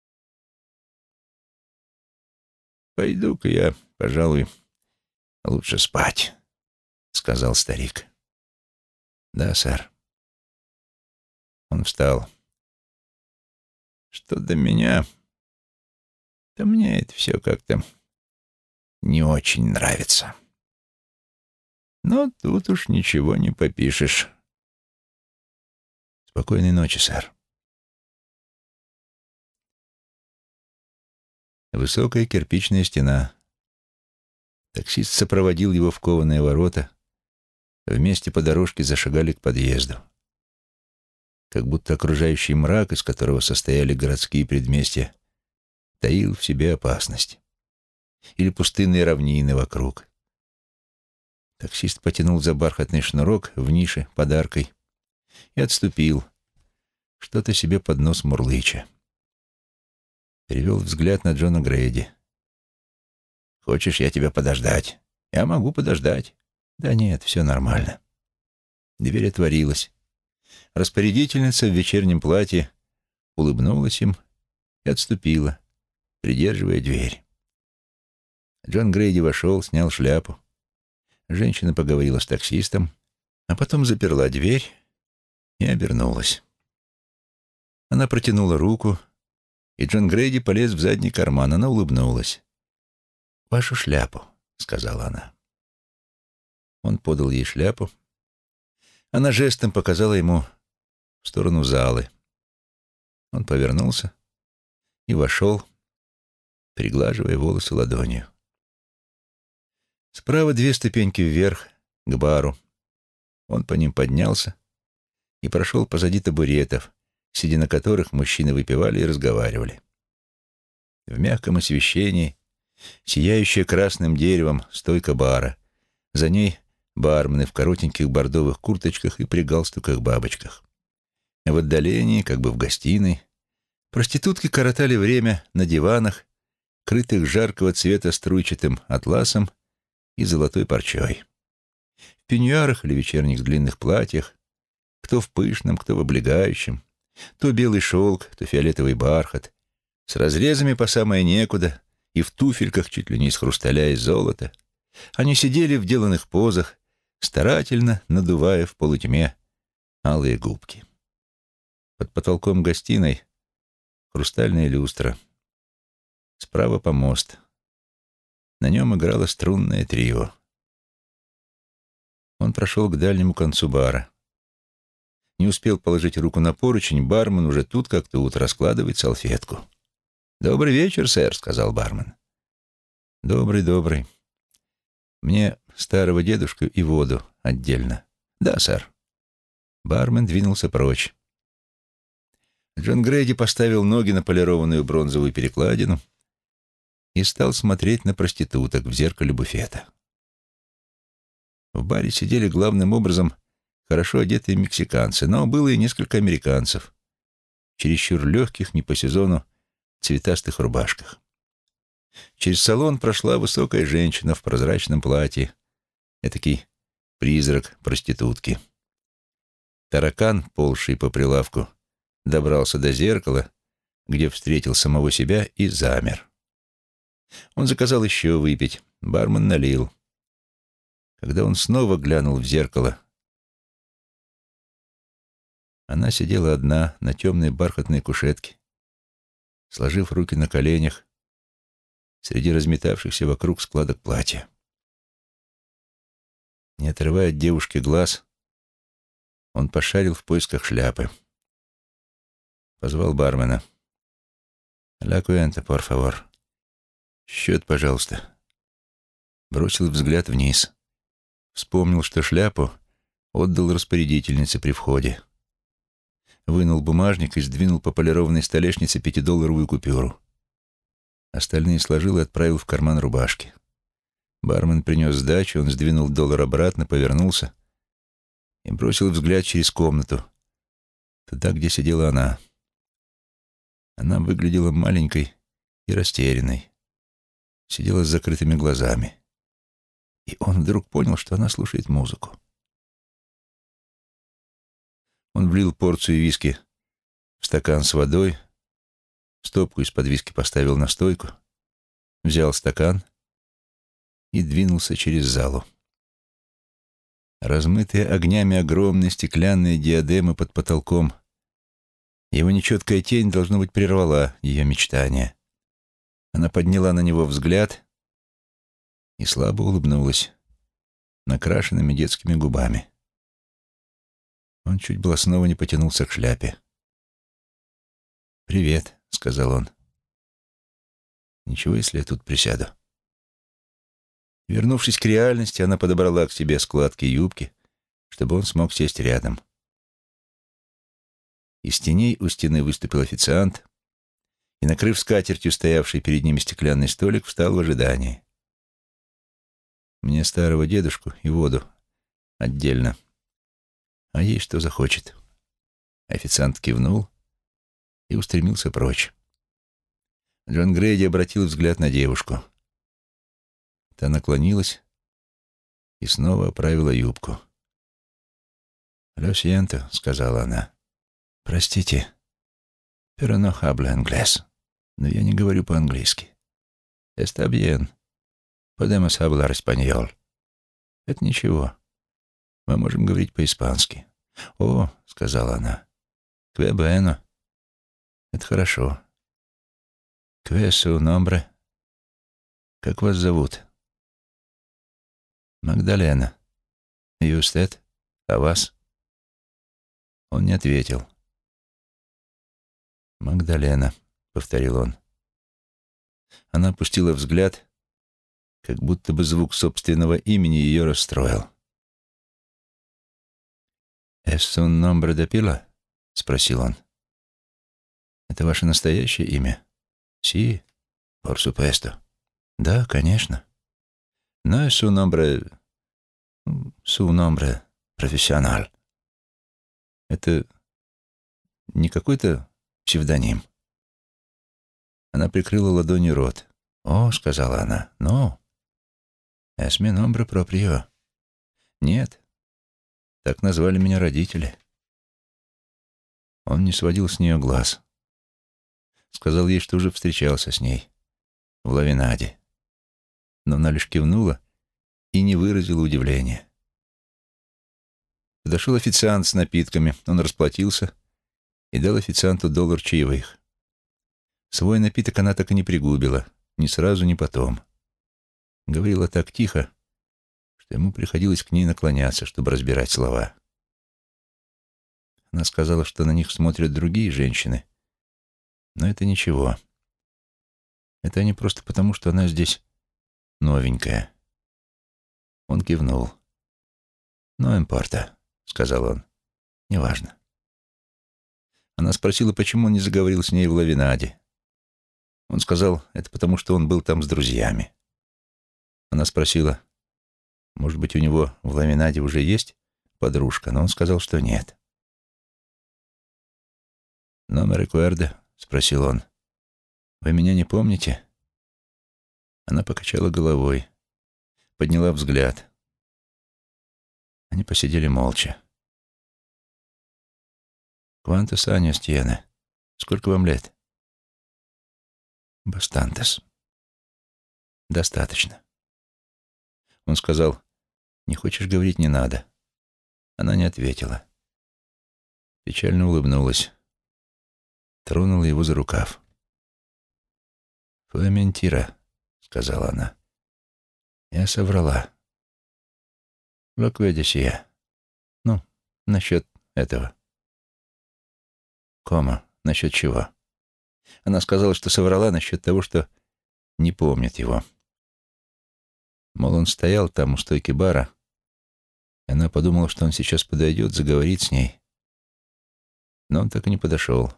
«Пойду-ка я, пожалуй, лучше спать», — сказал старик. «Да, сэр». Он встал. «Что до меня, то мне это все как-то не очень нравится. Но тут уж ничего не попишешь. Спокойной ночи, сэр». Высокая кирпичная стена. Таксист сопроводил его в кованые ворота. Вместе по дорожке зашагали к подъезду. Как будто окружающий мрак, из которого состояли городские предместья, таил в себе опасность. Или пустынные равнины вокруг. Таксист потянул за бархатный шнурок в нише подаркой и отступил, что-то себе под нос мурлыча. Перевел взгляд на Джона Грейди. «Хочешь, я тебя подождать?» «Я могу подождать». «Да нет, все нормально». Дверь отворилась. Распорядительница в вечернем платье улыбнулась им и отступила, придерживая дверь. Джон Грейди вошел, снял шляпу. Женщина поговорила с таксистом, а потом заперла дверь и обернулась. Она протянула руку, и Джон Грейди полез в задний карман. Она улыбнулась. «Вашу шляпу», — сказала она. Он подал ей шляпу. Она жестом показала ему в сторону залы. Он повернулся и вошел, приглаживая волосы ладонью. Справа 2 ступеньки вверх, к бару. Он по ним поднялся и прошел позади табуретов, сидя на которых мужчины выпивали и разговаривали. В мягком освещении сияющая красным деревом стойка бара. За ней бармены в коротеньких бордовых курточках и при галстуках-бабочках. В отдалении, как бы в гостиной, проститутки коротали время на диванах, крытых жаркого цвета струйчатым атласом и золотой парчой. В пеньюарах или вечерних длинных платьях, кто в пышном, кто в облегающем, то белый шелк, то фиолетовый бархат, с разрезами по самое некуда и в туфельках чуть ли не из хрусталя и золота. Они сидели в деланных позах, старательно надувая в полутьме алые губки. Под потолком гостиной хрустальная люстра. Справа помост. На нем играло струнное трио. Он прошел к дальнему концу бара. Не успел положить руку на поручень, бармен уже тут как тут раскладывает салфетку. «Добрый вечер, сэр», — сказал бармен. «Добрый, добрый. Мне старого дедушку и воду отдельно». «Да, сэр». Бармен двинулся прочь. Джон Грейди поставил ноги на полированную бронзовую перекладину и стал смотреть на проституток в зеркале буфета. В баре сидели главным образом хорошо одетые мексиканцы, но было и несколько американцев, чересчур легких, не по сезону, цветастых рубашках. Через салон прошла высокая женщина в прозрачном платье, этакий призрак проститутки. Таракан, ползший по прилавку, добрался до зеркала, где встретил самого себя и замер. Он заказал еще выпить, бармен налил. Когда он снова глянул в зеркало, она сидела одна на темной бархатной кушетке, сложив руки на коленях среди разметавшихся вокруг складок платья. Не отрывая от девушки глаз, он пошарил в поисках шляпы. Позвал бармена. «La cuenta, por favor». «Счет, пожалуйста». Бросил взгляд вниз. Вспомнил, что шляпу отдал распорядительнице при входе. Вынул бумажник и сдвинул по полированной столешнице 5-долларовую купюру. Остальные сложил и отправил в карман рубашки. Бармен принес сдачу, он сдвинул доллар обратно, повернулся и бросил взгляд через комнату, туда, где сидела она. Она выглядела маленькой и растерянной, сидела с закрытыми глазами. И он вдруг понял, что она слушает музыку. Он влил порцию виски в стакан с водой, стопку из-под виски поставил на стойку, взял стакан и двинулся через залу. Размытые огнями огромные стеклянные диадемы под потолком. Его нечеткая тень, должно быть, прервала ее мечтание. Она подняла на него взгляд и слабо улыбнулась накрашенными детскими губами. Он чуть было снова не потянулся к шляпе. «Привет», — сказал он. «Ничего, если я тут присяду?» Вернувшись к реальности, она подобрала к себе складки юбки, чтобы он смог сесть рядом. Из теней у стены выступил официант и, накрыв скатертью стоявший перед ними стеклянный столик, встал в ожидании. «Мне старого дедушку и воду отдельно. А ей что захочет?» Официант кивнул и устремился прочь. Джон Грейди обратил взгляд на девушку. Та наклонилась и снова оправила юбку. «Lo siento», — сказала она. «Простите, pero no hablo inglés, но я не говорю по-английски. Está bien, podemos hablar español». «Это ничего, мы можем говорить по-испански». «О», — сказала она, — «que bueno». «Это хорошо». «Que es su nombre?» «Как вас зовут?» «Магдалена. И usted? А вас?» Он не ответил. «Магдалена», — повторил он. Она опустила взгляд, как будто бы звук собственного имени ее расстроил. «Es un nombre de pila?» — спросил он. «Это ваше настоящее имя?» «Sí, por supuesto». «Да, конечно». «No es un nombre profesional». «Это не какой-то псевдоним?» Она прикрыла ладонью рот. «О», — сказала она, — «no, es mi nombre propio». «Нет, так назвали меня родители». Он не сводил с нее глаз. Сказал ей, что уже встречался с ней в Лавинаде. Но она лишь кивнула и не выразила удивления. Подошел официант с напитками, он расплатился и дал официанту $1 чаевых. Свой напиток она так и не пригубила, ни сразу, ни потом. Говорила так тихо, что ему приходилось к ней наклоняться, чтобы разбирать слова. Она сказала, что на них смотрят другие женщины, но это ничего. Это не просто потому, что она здесь новенькая. Он кивнул. «No importa», — сказал он. «Неважно». Она спросила, почему он не заговорил с ней в Лавинаде. Он сказал, это потому, что он был там с друзьями. Она спросила, может быть, у него в Лавинаде уже есть подружка, но он сказал, что нет. «No me recuerda?» — спросил он. «Вы меня не помните?» Она покачала головой, подняла взгляд. Они посидели молча. «Cuántos años tiene?» «Сколько вам лет?» «Bastantes». «Достаточно». Он сказал, «Не хочешь говорить, не надо». Она не ответила. Печально улыбнулась. Тронула его за рукав. «Fue mentira», — сказала она. «Я соврала». «Lo que decía». «Ну, насчет этого». «Кома, насчет чего?» Она сказала, что соврала насчет того, что не помнит его. Мол, он стоял там у стойки бара, и она подумала, что он сейчас подойдет, заговорит с ней. Но он так и не подошел.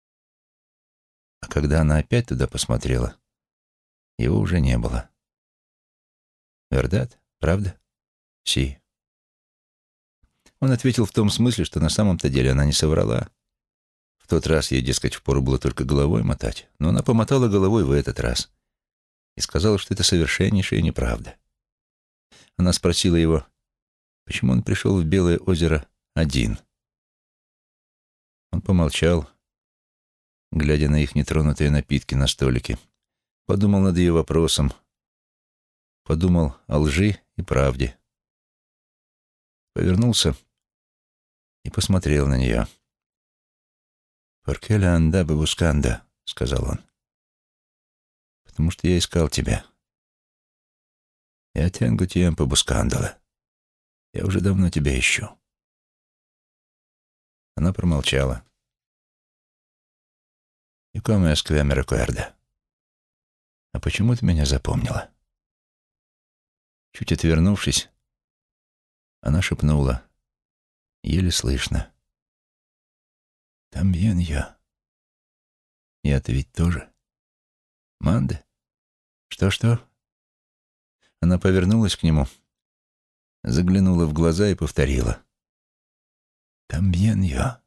А когда она опять туда посмотрела, его уже не было. «Вердат? Правда?» «Си». Он ответил в том смысле, что на самом-то деле она не соврала. В тот раз ей, дескать, впору было только головой мотать, но она помотала головой в этот раз и сказала, что это совершеннейшая неправда. Она спросила его, почему он пришел в Белое озеро один. Он помолчал, глядя на их нетронутые напитки на столике, подумал над ее вопросом, подумал о лжи и правде. Повернулся и посмотрел на нее. «Порке ля андабе бусканда», — сказал он. «Потому что я искал тебя. Я тенго тиемпо бускандала. Я уже давно тебя ищу». Она промолчала. «И come es que me recuerda?» «А почему ты меня запомнила?» Чуть отвернувшись, она шепнула, еле слышно. «Тамбьен я». «Я-то ведь тоже». «Манде?» «Что-что?» Она повернулась к нему, заглянула в глаза и повторила. «Тамбьен я».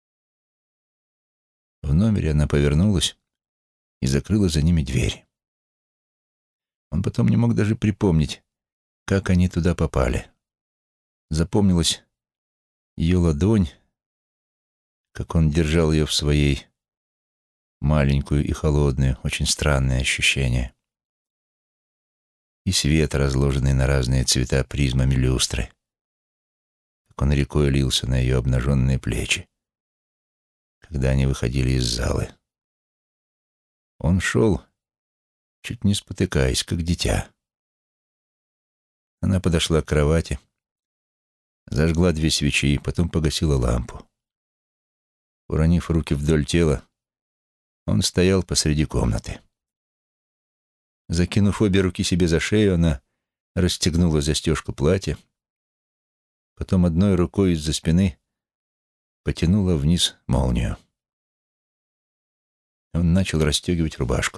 В номере она повернулась и закрыла за ними дверь. Он потом не мог даже припомнить, как они туда попали. Запомнилась ее ладонь, как он держал ее в своей, маленькую и холодную, очень странное ощущение. И свет, разложенный на разные цвета призмами люстры, как он рекой лился на ее обнаженные плечи, когда они выходили из залы. Он шел, чуть не спотыкаясь, как дитя. Она подошла к кровати, зажгла 2 свечи, потом погасила лампу. Уронив руки вдоль тела, он стоял посреди комнаты. Закинув обе руки себе за шею, она расстегнула застежку платья, потом одной рукой из-за спины потянула вниз молнию. Он начал расстегивать рубашку.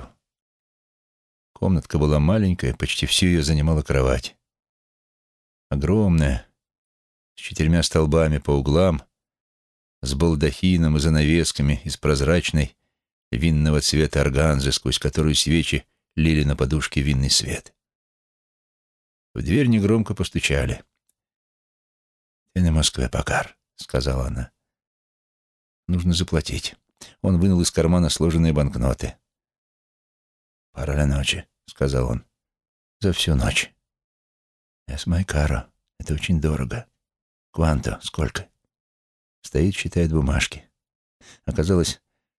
Комнатка была маленькая, почти всю ее занимала кровать. Огромная, с 4 столбами по углам, с балдахином и занавесками из прозрачной винного цвета органзы, сквозь которую свечи лили на подушке винный свет. В дверь негромко постучали. «Ты на Москве, Пакар», — сказала она. «Нужно заплатить». Он вынул из кармана сложенные банкноты. «Пара ля ночи», — сказал он. «За всю ночь». «Es muy caro. Это очень дорого». «Кванто? Сколько?» Стоит, считает бумажки. Оказалось,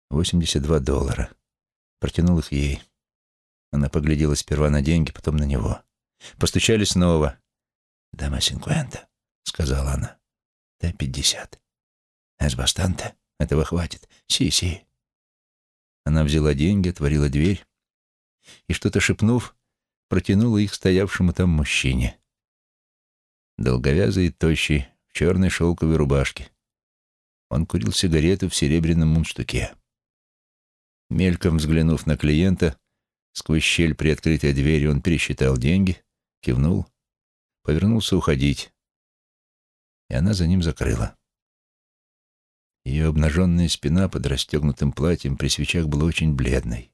$82. Протянул их ей. Она поглядела сперва на деньги, потом на него. Постучали снова. «Дама 50», — сказала она. «Дай 50». «Es bastante». «Этого хватит». «Си». Она взяла деньги, отворила дверь и, что-то шепнув, протянула их стоявшему там мужчине. Долговязый и тощий, в черной шелковой рубашке. Он курил сигарету в серебряном мундштуке. Мельком взглянув на клиента, сквозь щель приоткрытой двери он пересчитал деньги, кивнул, повернулся уходить, и она за ним закрыла. Ее обнаженная спина под расстегнутым платьем при свечах была очень бледной.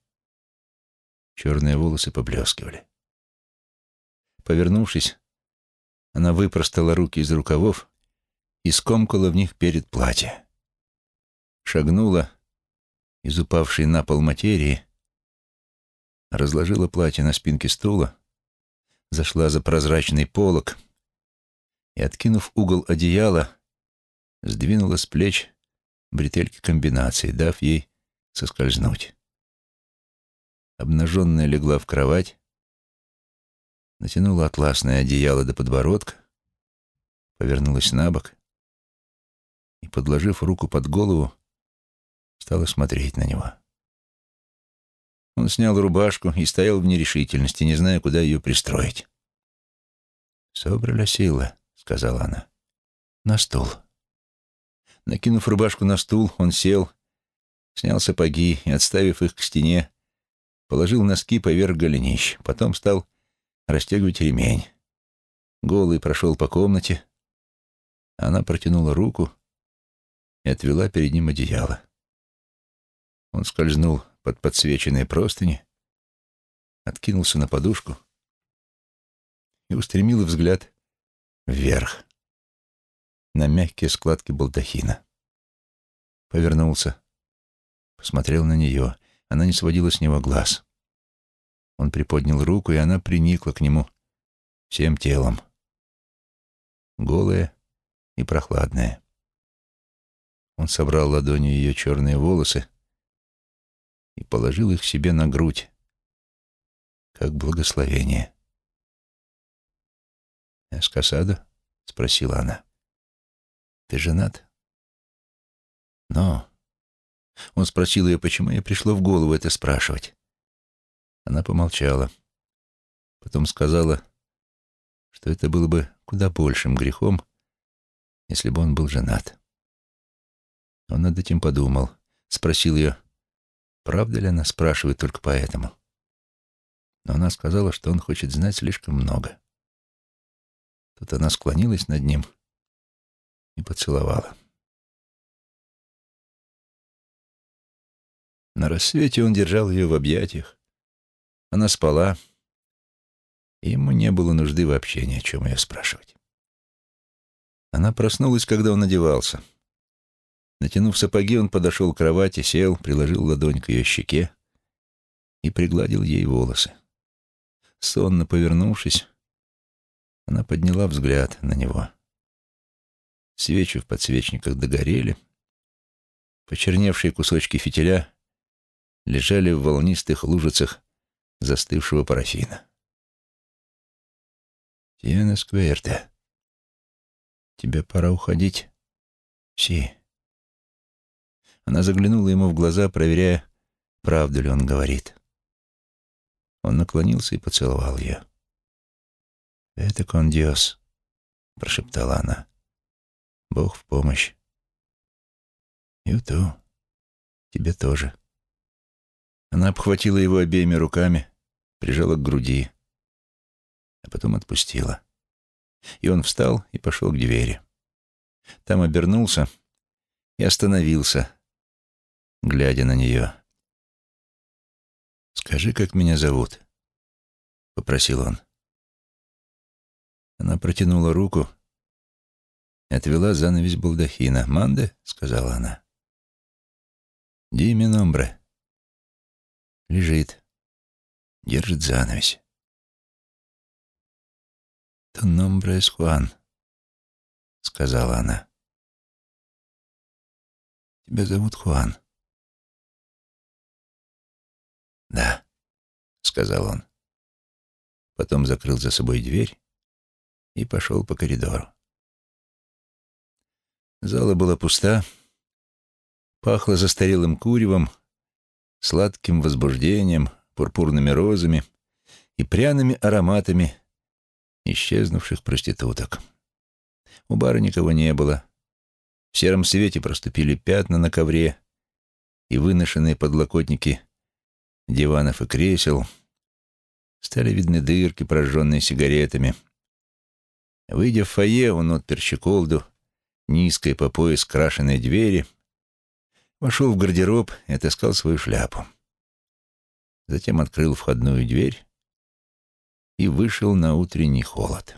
Черные волосы поблескивали. Повернувшись, она выпростала руки из рукавов и скомкала в них перед платье. Шагнула из упавшей на пол материи, разложила платье на спинке стула, зашла за прозрачный полог и, откинув угол одеяла, сдвинула с плеч бретельки комбинации, дав ей соскользнуть. Обнаженная легла в кровать, натянула атласное одеяло до подбородка, повернулась на бок и, подложив руку под голову, стала смотреть на него. Он снял рубашку и стоял в нерешительности, не зная, куда ее пристроить. «Собрала сила», — сказала она. «На стул». Накинув рубашку на стул, он сел, снял сапоги и, отставив их к стене, положил носки поверх голенищ. Потом стал расстегивать ремень. Голый прошел по комнате. Она протянула руку и отвела перед ним одеяло. Он скользнул под подсвеченные простыни, откинулся на подушку и устремил взгляд вверх, на мягкие складки балдахина. Повернулся, посмотрел на нее. Она не сводила с него глаз. Он приподнял руку, и она приникла к нему всем телом, голая и прохладная. Он собрал ладонью ее черные волосы и положил их себе на грудь, как благословение. «Эскасадо?» — спросила она. «Ты женат?» «Но...» Он спросил ее, почему ей пришло в голову это спрашивать. Она помолчала. Потом сказала, что это было бы куда большим грехом, если бы он был женат. Он над этим подумал. Спросил ее, правда ли она спрашивает только поэтому. Но она сказала, что он хочет знать слишком много. Тут она склонилась над ним и поцеловала. На рассвете он держал ее в объятиях. Она спала, и ему не было нужды вообще ни о чем ее спрашивать. Она проснулась, когда он одевался. Натянув сапоги, он подошел к кровати, сел, приложил ладонь к ее щеке и пригладил ей волосы. Сонно повернувшись, она подняла взгляд на него. Свечи в подсвечниках догорели. Почерневшие кусочки фитиля лежали в волнистых лужицах застывшего парафина. «Тиена Скверте, тебе пора уходить?» «Си». Она заглянула ему в глаза, проверяя, правду ли он говорит. Он наклонился и поцеловал ее. «Это кон Диос», — прошептала она. «Бог в помощь». «Юту, тебе тоже». Она обхватила его обеими руками, прижала к груди, а потом отпустила. И он встал и пошел к двери. Там обернулся и остановился, глядя на нее. «Скажи, как меня зовут?» — попросил он. Она протянула руку и отвела занавесь балдахина. «Манде?» — сказала она. «Ди ми номбре». Лежит, держит занавесь. «Tu nombre es Хуан», — сказала она. «Тебя зовут Хуан?» «Да», — сказал он. Потом закрыл за собой дверь и пошел по коридору. Зала была пуста, пахло застарелым куревом, сладким возбуждением, пурпурными розами и пряными ароматами исчезнувших проституток. У бара никого не было. В сером свете проступили пятна на ковре и выношенные подлокотники диванов и кресел. Стали видны дырки, прожженные сигаретами. Выйдя в фойе, он отпер щеколду низкой по пояс крашеной двери, вошел в гардероб и отыскал свою шляпу. Затем открыл входную дверь и вышел на утренний холод.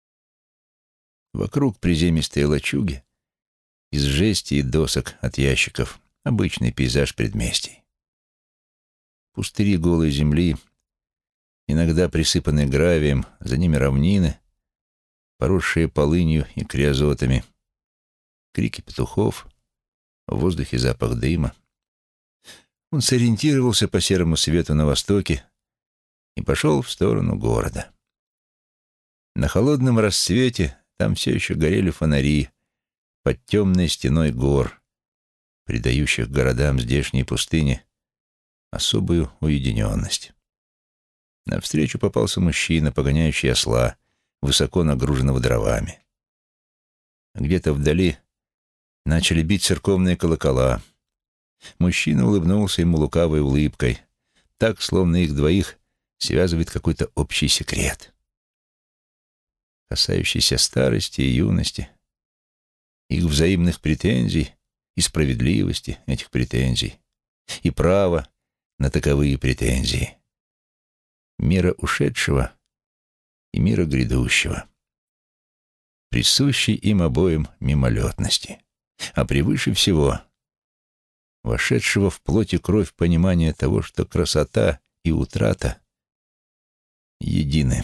Вокруг приземистые лачуги из жести и досок от ящиков, обычный пейзаж предместий. Пустыри голой земли, иногда присыпанные гравием, за ними равнины, поросшие полынью и криозотами, крики петухов, в воздухе запах дыма. Он сориентировался по серому свету на востоке и пошел в сторону города. На холодном рассвете там все еще горели фонари под темной стеной гор, придающих городам здешней пустыни особую уединенность. Навстречу попался мужчина, погоняющий осла, высоко нагруженного дровами. Где-то вдали начали бить церковные колокола. Мужчина улыбнулся ему лукавой улыбкой, так, словно их двоих связывает какой-то общий секрет, касающийся старости и юности, их взаимных претензий и справедливости этих претензий, и права на таковые претензии, мира ушедшего и мира грядущего, присущей им обоим мимолетности, а превыше всего вошедшего в плоть и кровь понимания того, что красота и утрата едины.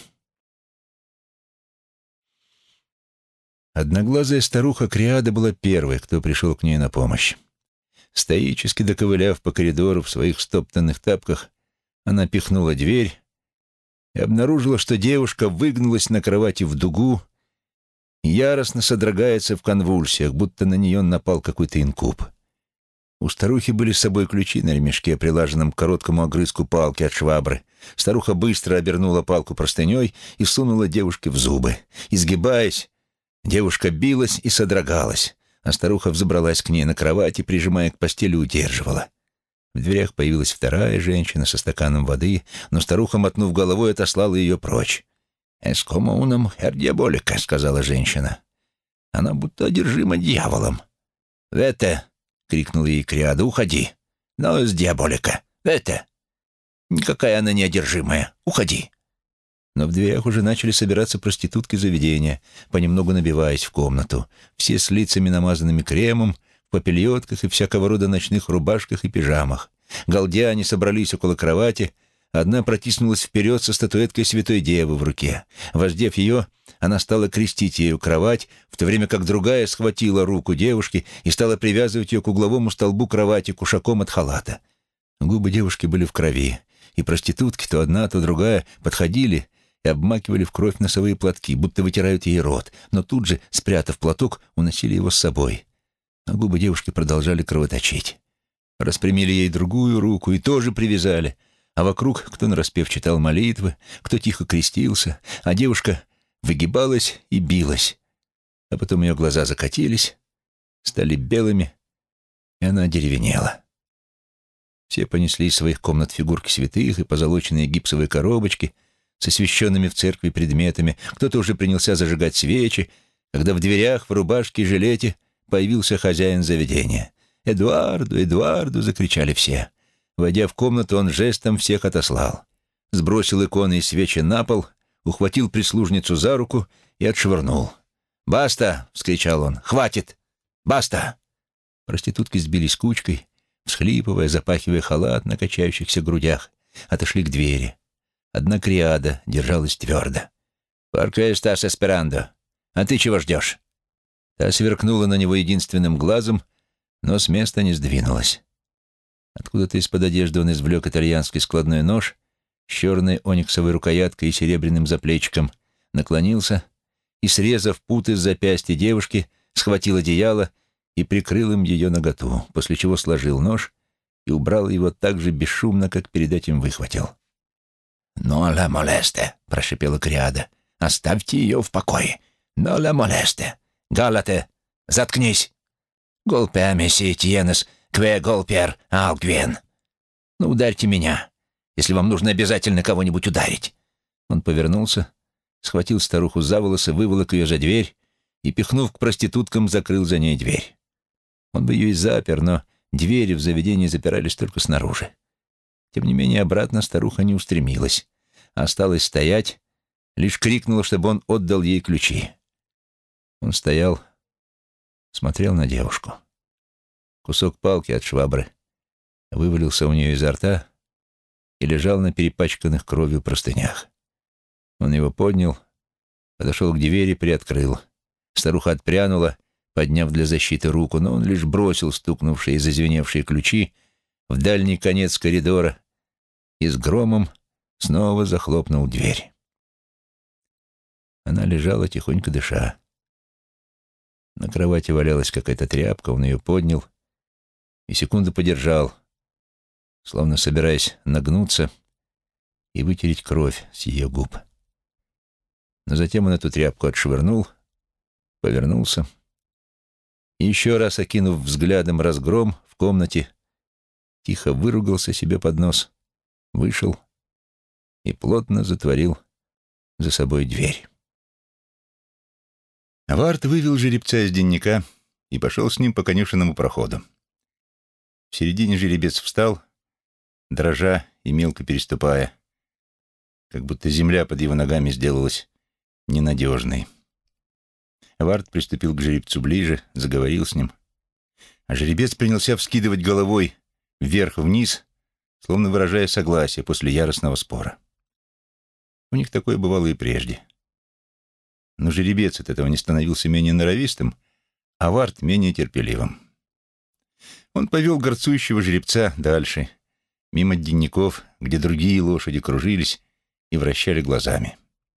Одноглазая старуха Криада была первой, кто пришел к ней на помощь. Стоически доковыляв по коридору в своих стоптанных тапках, она пихнула дверь и обнаружила, что девушка выгнулась на кровати в дугу и яростно содрогается в конвульсиях, будто на нее напал какой-то инкуб. У старухи были с собой ключи на ремешке, прилаженном к короткому огрызку палки от швабры. Старуха быстро обернула палку простыней и сунула девушке в зубы. Изгибаясь, девушка билась и содрогалась, а старуха взобралась к ней на кровать и, прижимая к постели, удерживала. В дверях появилась вторая женщина со стаканом воды, но старуха, мотнув головой, отослала ее прочь. «Эскомоуном хер диаболика», — сказала женщина. «Она будто одержима дьяволом». «Вете!» — крикнул ей Криада. «Уходи! Но с диаболика! Вете! Никакая она не одержимая! Уходи!» Но в дверях уже начали собираться проститутки заведения, понемногу набиваясь в комнату, все с лицами намазанными кремом, в попельотках и всякого рода ночных рубашках и пижамах. Галдя они собрались около кровати, одна протиснулась вперед со статуэткой Святой Девы в руке. Воздев ее, она стала крестить ею кровать, в то время как другая схватила руку девушки и стала привязывать ее к угловому столбу кровати кушаком от халата. Губы девушки были в крови, и проститутки, то одна, то другая, подходили и обмакивали в кровь носовые платки, будто вытирают ей рот, но тут же, спрятав платок, уносили его с собой. А губы девушки продолжали кровоточить. Распрямили ей другую руку и тоже привязали, а вокруг кто нараспев читал молитвы, кто тихо крестился, а девушка выгибалась и билась. А потом ее глаза закатились, стали белыми, и она одеревенела. Все понесли из своих комнат фигурки святых и позолоченные гипсовые коробочки с освященными в церкви предметами. Кто-то уже принялся зажигать свечи, когда в дверях, в рубашке и жилете появился хозяин заведения. «Эдуарду! Эдуарду!» — закричали все. Войдя в комнату, он жестом всех отослал. Сбросил иконы и свечи на пол, ухватил прислужницу за руку и отшвырнул. «Баста!» — вскричал он. «Хватит! Баста!» Проститутки сбились кучкой, всхлипывая, запахивая халат на качающихся грудях, отошли к двери. Одна Криада держалась твердо. «Порке эстас эсперандо? А ты чего ждешь?» Та сверкнула на него единственным глазом, но с места не сдвинулась. Откуда-то из-под одежды он извлек итальянский складной нож с черной ониксовой рукояткой и серебряным заплечиком, наклонился и, срезав путы с запястья девушки, схватил одеяло и прикрыл им ее наготу, после чего сложил нож и убрал его так же бесшумно, как перед этим выхватил. «Но ла молесте», — прошипела Криада. «Оставьте ее в покое. Но ла молесте. Галате, заткнись. Голпе месси тиенес кве голпер алгвен. Ну, ударьте меня, если вам нужно обязательно кого-нибудь ударить». Он повернулся, схватил старуху за волосы, выволок ее за дверь и, пихнув к проституткам, закрыл за ней дверь. Он бы ее и запер, но двери в заведении запирались только снаружи. Тем не менее, обратно старуха не устремилась, а осталась стоять, лишь крикнула, чтобы он отдал ей ключи. Он стоял, смотрел на девушку. Кусок палки от швабры вывалился у нее изо рта и лежал на перепачканных кровью простынях. Он его поднял, подошел к двери, приоткрыл. Старуха отпрянула, подняв для защиты руку, но он лишь бросил стукнувшие и зазвеневшие ключи в дальний конец коридора и с громом снова захлопнул дверь. Она лежала, тихонько дыша. На кровати валялась какая-то тряпка, он ее поднял и секунду подержал, словно собираясь нагнуться и вытереть кровь с ее губ. Но затем он эту тряпку отшвырнул, повернулся и, еще раз окинув взглядом разгром в комнате, тихо выругался себе под нос, вышел и плотно затворил за собой дверь. Вард вывел жеребца из денника и пошел с ним по конюшенному проходу. В середине жеребец встал, дрожа и мелко переступая, как будто земля под его ногами сделалась ненадежной. Вард приступил к жеребцу ближе, заговорил с ним, а жеребец принялся вскидывать головой вверх-вниз, словно выражая согласие после яростного спора. У них такое бывало и прежде. Но жеребец от этого не становился менее норовистым, а Вард менее терпеливым. Он повел горцующего жеребца дальше, мимо денников, где другие лошади кружились и вращали глазами.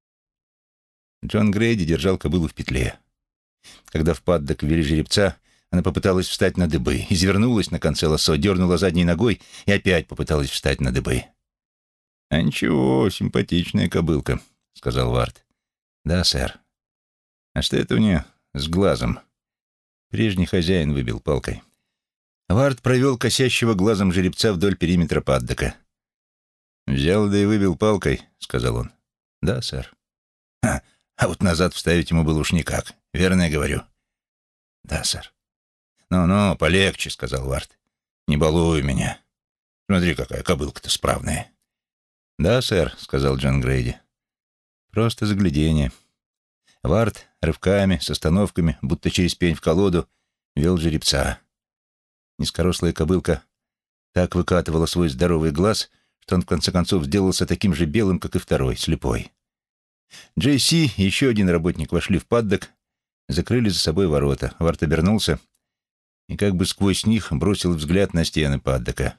Джон Грейди держал кобылу в петле. Когда в паддок ввели жеребца, она попыталась встать на дыбы, извернулась на конце лассо, дернула задней ногой и опять попыталась встать на дыбы. «А ничего, симпатичная кобылка», — сказал Вард. «Да, сэр. А что это у нее с глазом?» Прежний хозяин выбил палкой. Вард провел косящего глазом жеребца вдоль периметра паддока. «Взял да и выбил палкой», — сказал он. «Да, сэр». А вот назад вставить ему было уж никак. Верно я говорю?» «Да, сэр». «Ну-ну, полегче», — сказал Вард. «Не балуй меня. Смотри, какая кобылка-то справная». «Да, сэр», — сказал Джон Грейди. «Просто загляденье». Вард рывками, с остановками, будто через пень в колоду, вел жеребца. Низкорослая кобылка так выкатывала свой здоровый глаз, что он в конце концов сделался таким же белым, как и второй, слепой. Джей Си и еще один работник вошли в паддок, закрыли за собой ворота. Вард обернулся и как бы сквозь них бросил взгляд на стены паддока.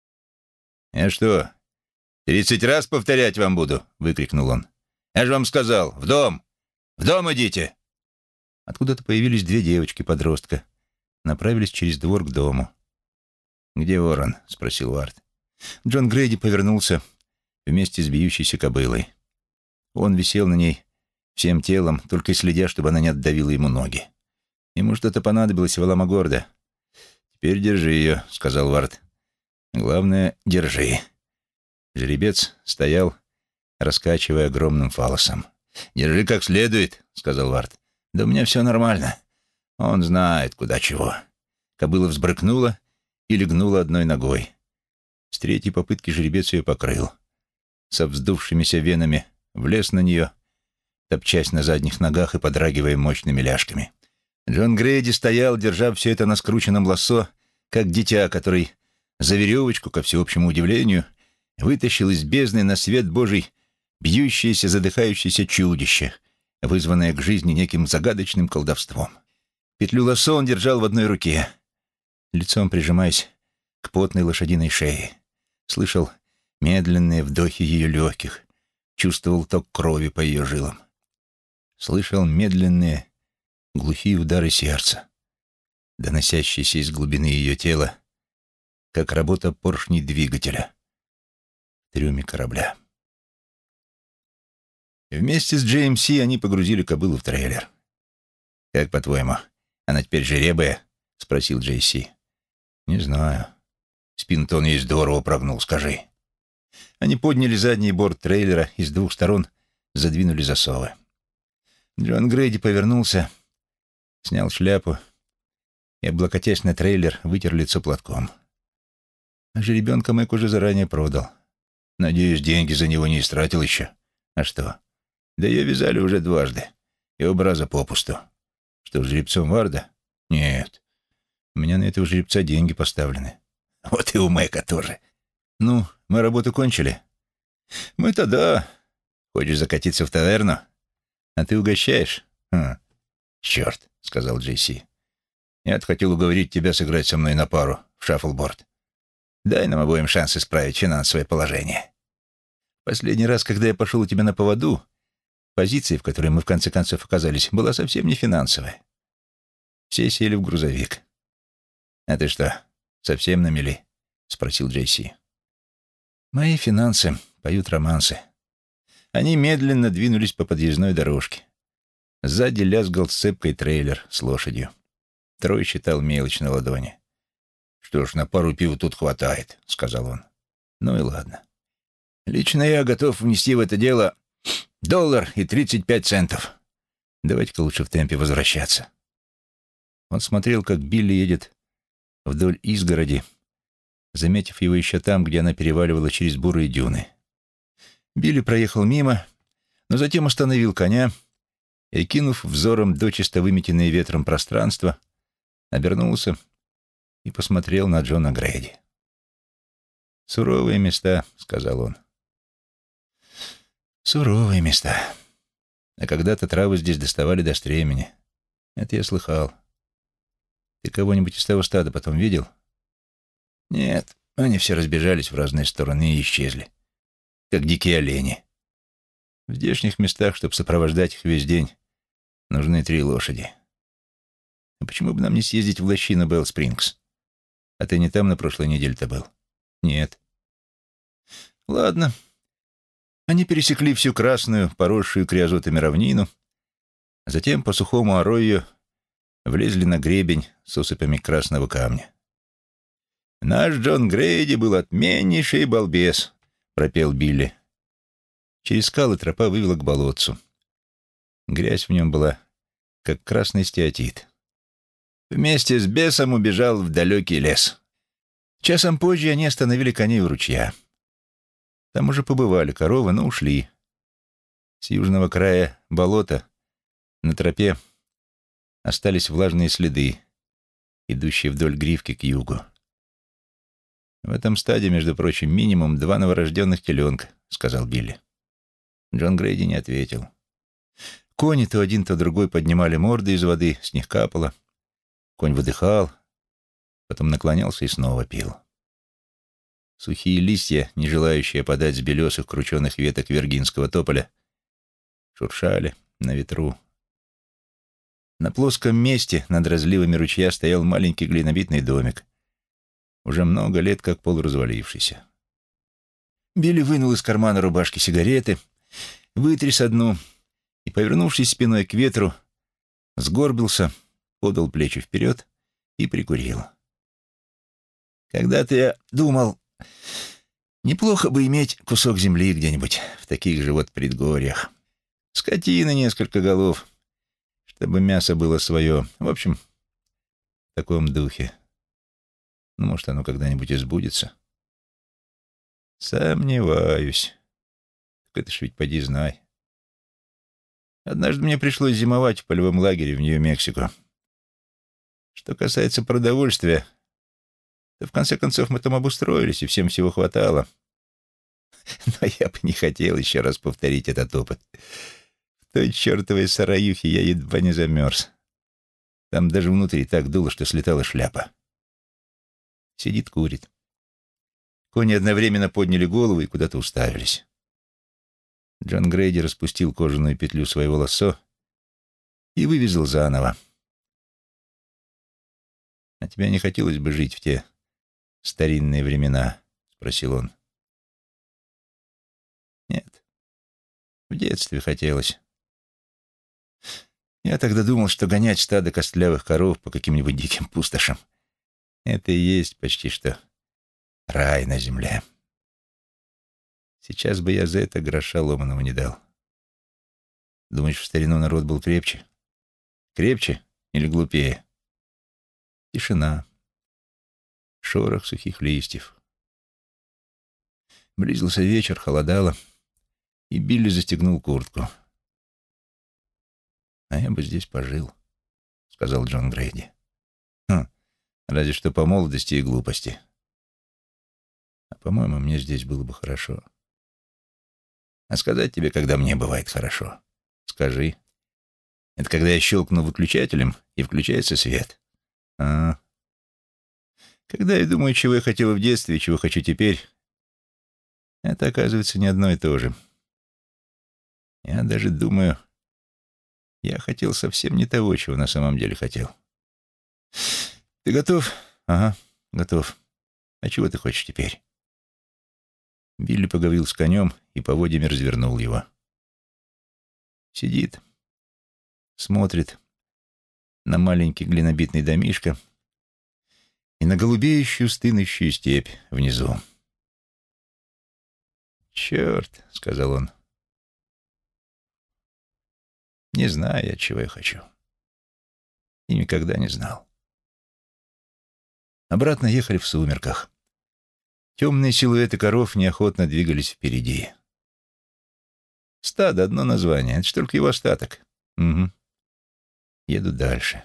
«Я что, 30 раз повторять вам буду?» — выкрикнул он. «Я же вам сказал, в дом! В дом идите!» Откуда-то появились две девочки-подростка, направились через двор к дому. «Где ворон?» — спросил Вард. Джон Грейди повернулся вместе с бьющейся кобылой. Он висел на ней всем телом, только и следя, чтобы она не отдавила ему ноги. Ему что-то понадобилось в Аламогордо. «Теперь держи ее», — сказал Вард. «Главное, держи». Жеребец стоял, раскачивая огромным фалосом. «Держи как следует», — сказал Вард. «Да у меня все нормально. Он знает, куда чего». Кобыла взбрыкнула и легнула одной ногой. С третьей попытки жеребец ее покрыл. Со вздувшимися венами влез на нее, топчась на задних ногах и подрагивая мощными ляжками. Джон Грейди стоял, держа все это на скрученном лассо, как дитя, который за веревочку, ко всеобщему удивлению, вытащил из бездны на свет Божий бьющееся, задыхающееся чудище, вызванное к жизни неким загадочным колдовством. Петлю лассо он держал в одной руке, лицом прижимаясь к потной лошадиной шее. Слышал медленные вдохи ее легких, чувствовал ток крови по ее жилам. Слышал медленные, глухие удары сердца, доносящиеся из глубины ее тела, как работа поршней двигателя в трюме корабля. Вместе с Джейм Си они погрузили кобылу в трейлер. «Как, по-твоему, она теперь жеребая?» — спросил Джей Си. «Не знаю. Спину-то он ей здорово прогнул, скажи». Они подняли задний борт трейлера и с двух сторон задвинули засовы. Джон Грейди повернулся, снял шляпу и, облокотясь на трейлер, вытер лицо платком. А жеребенка Мэг уже заранее продал. Надеюсь, деньги за него не истратил еще. А что? Да ее вязали уже дважды, и оба раза попусту. Что, жеребцом Варда? Нет. У меня на этого жеребца деньги поставлены. Вот и у Мэка тоже. Ну, мы работу кончили? Мы-то да. Хочешь закатиться в таверну? А ты угощаешь? Черт, сказал Джей Си. Я-то хотел уговорить тебя сыграть со мной на пару в шаффлборд. Дай нам обоим шанс исправить финансовое положение. Последний раз, когда я пошел у тебя на поводу, позиция, в которой мы в конце концов оказались, была совсем не финансовая. Все сели в грузовик. «А ты что, совсем на мели?» — спросил Джей Си. Мои финансы поют романсы. Они медленно двинулись по подъездной дорожке. Сзади лязгал сцепкой трейлер с лошадью. Трой считал мелочь на ладони. «Что ж, на пару пива тут хватает», — сказал он. «Ну и ладно. Лично я готов внести в это дело $1.35. Давайте-ка лучше в темпе возвращаться». Он смотрел, как Билли едет вдоль изгороди, заметив его еще там, где она переваливала через бурые дюны. Билли проехал мимо, но затем остановил коня и, кинув взором дочисто выметенное ветром пространство, обернулся и посмотрел на Джона Грейди. «Суровые места», — сказал он. «Суровые места. А когда-то травы здесь доставали до стремени. Это я слыхал. Ты кого-нибудь из того стада потом видел?» «Нет, они все разбежались в разные стороны и исчезли, как дикие олени. В здешних местах, чтобы сопровождать их весь день, нужны 3 лошади. А почему бы нам не съездить в лощину Белл-Спрингс? А ты не там на прошлой неделе-то был?» «Нет». «Ладно». Они пересекли всю красную, поросшую криозотами равнину, а затем по сухому оройю влезли на гребень с осыпями красного камня. «Наш Джон Грейди был отменнейший балбес», — пропел Билли. Через скалы тропа вывела к болотцу. Грязь в нем была, как красный стеатит. Вместе с бесом убежал в далекий лес. Часом позже они остановили коней у ручья. Там уже побывали коровы, но ушли. С южного края болота на тропе остались влажные следы, идущие вдоль гривки к югу. «В этом стаде, между прочим, минимум 2 новорожденных теленка», — сказал Билли. Джон Грейди не ответил. Кони то один, то другой поднимали морды из воды, с них капало. Конь выдыхал, потом наклонялся и снова пил. Сухие листья, не желающие опадать с белесых крученых веток виргинского тополя, шуршали на ветру. На плоском месте над разливами ручья стоял маленький глинобитный домик, уже много лет как полуразвалившийся. Билли вынул из кармана рубашки сигареты, вытряс одну и, повернувшись спиной к ветру, сгорбился, подал плечи вперед и прикурил. «Когда-то я думал, неплохо бы иметь кусок земли где-нибудь в таких же вот предгорьях. Скотины несколько голов, чтобы мясо было свое. В общем, в таком духе. Ну, может, оно когда-нибудь и сбудется. Сомневаюсь. Так это ж ведь поди знай. Однажды мне пришлось зимовать в полевом лагере в Нью-Мексико. Что касается продовольствия, то в конце концов мы там обустроились, и всем всего хватало. Но я бы не хотел еще раз повторить этот опыт. В той чертовой сараюхе я едва не замерз. Там даже внутри так дуло, что слетала шляпа. Сидит, курит. Кони одновременно подняли голову и куда-то уставились. Джон Грейди распустил кожаную петлю своего лассо и вывязал заново. «А тебе не хотелось бы жить в те старинные времена?» — спросил он. «Нет, в детстве хотелось. Я тогда думал, что гонять стадо костлявых коров по каким-нибудь диким пустошам — это и есть почти что рай на земле. Сейчас бы я за это гроша ломаного не дал. Думаешь, в старину народ был крепче? Крепче или глупее?» Тишина. Шорох сухих листьев. Близился вечер, холодало, и Билли застегнул куртку. «А я бы здесь пожил», — сказал Джон Грейди. Разве что по молодости и глупости. А, по-моему, мне здесь было бы хорошо. А сказать тебе, когда мне бывает хорошо? Скажи. Это когда я щелкну выключателем, и включается свет. Когда я думаю, чего я хотел в детстве и чего хочу теперь, это, оказывается, не одно и то же. Я даже думаю, я хотел совсем не того, чего на самом деле хотел. Ты готов? Ага, готов. А чего ты хочешь теперь? Билли поговорил с конем и поводьями развернул его. Сидит, смотрит на маленький глинобитный домишко и на голубеющую, стынущую степь внизу. «Черт», — сказал он, — «не знаю я, чего я хочу. И никогда не знал». Обратно ехали в сумерках. Темные силуэты коров неохотно двигались впереди. Стадо — одно название, это ж только его остаток. Угу. Еду дальше.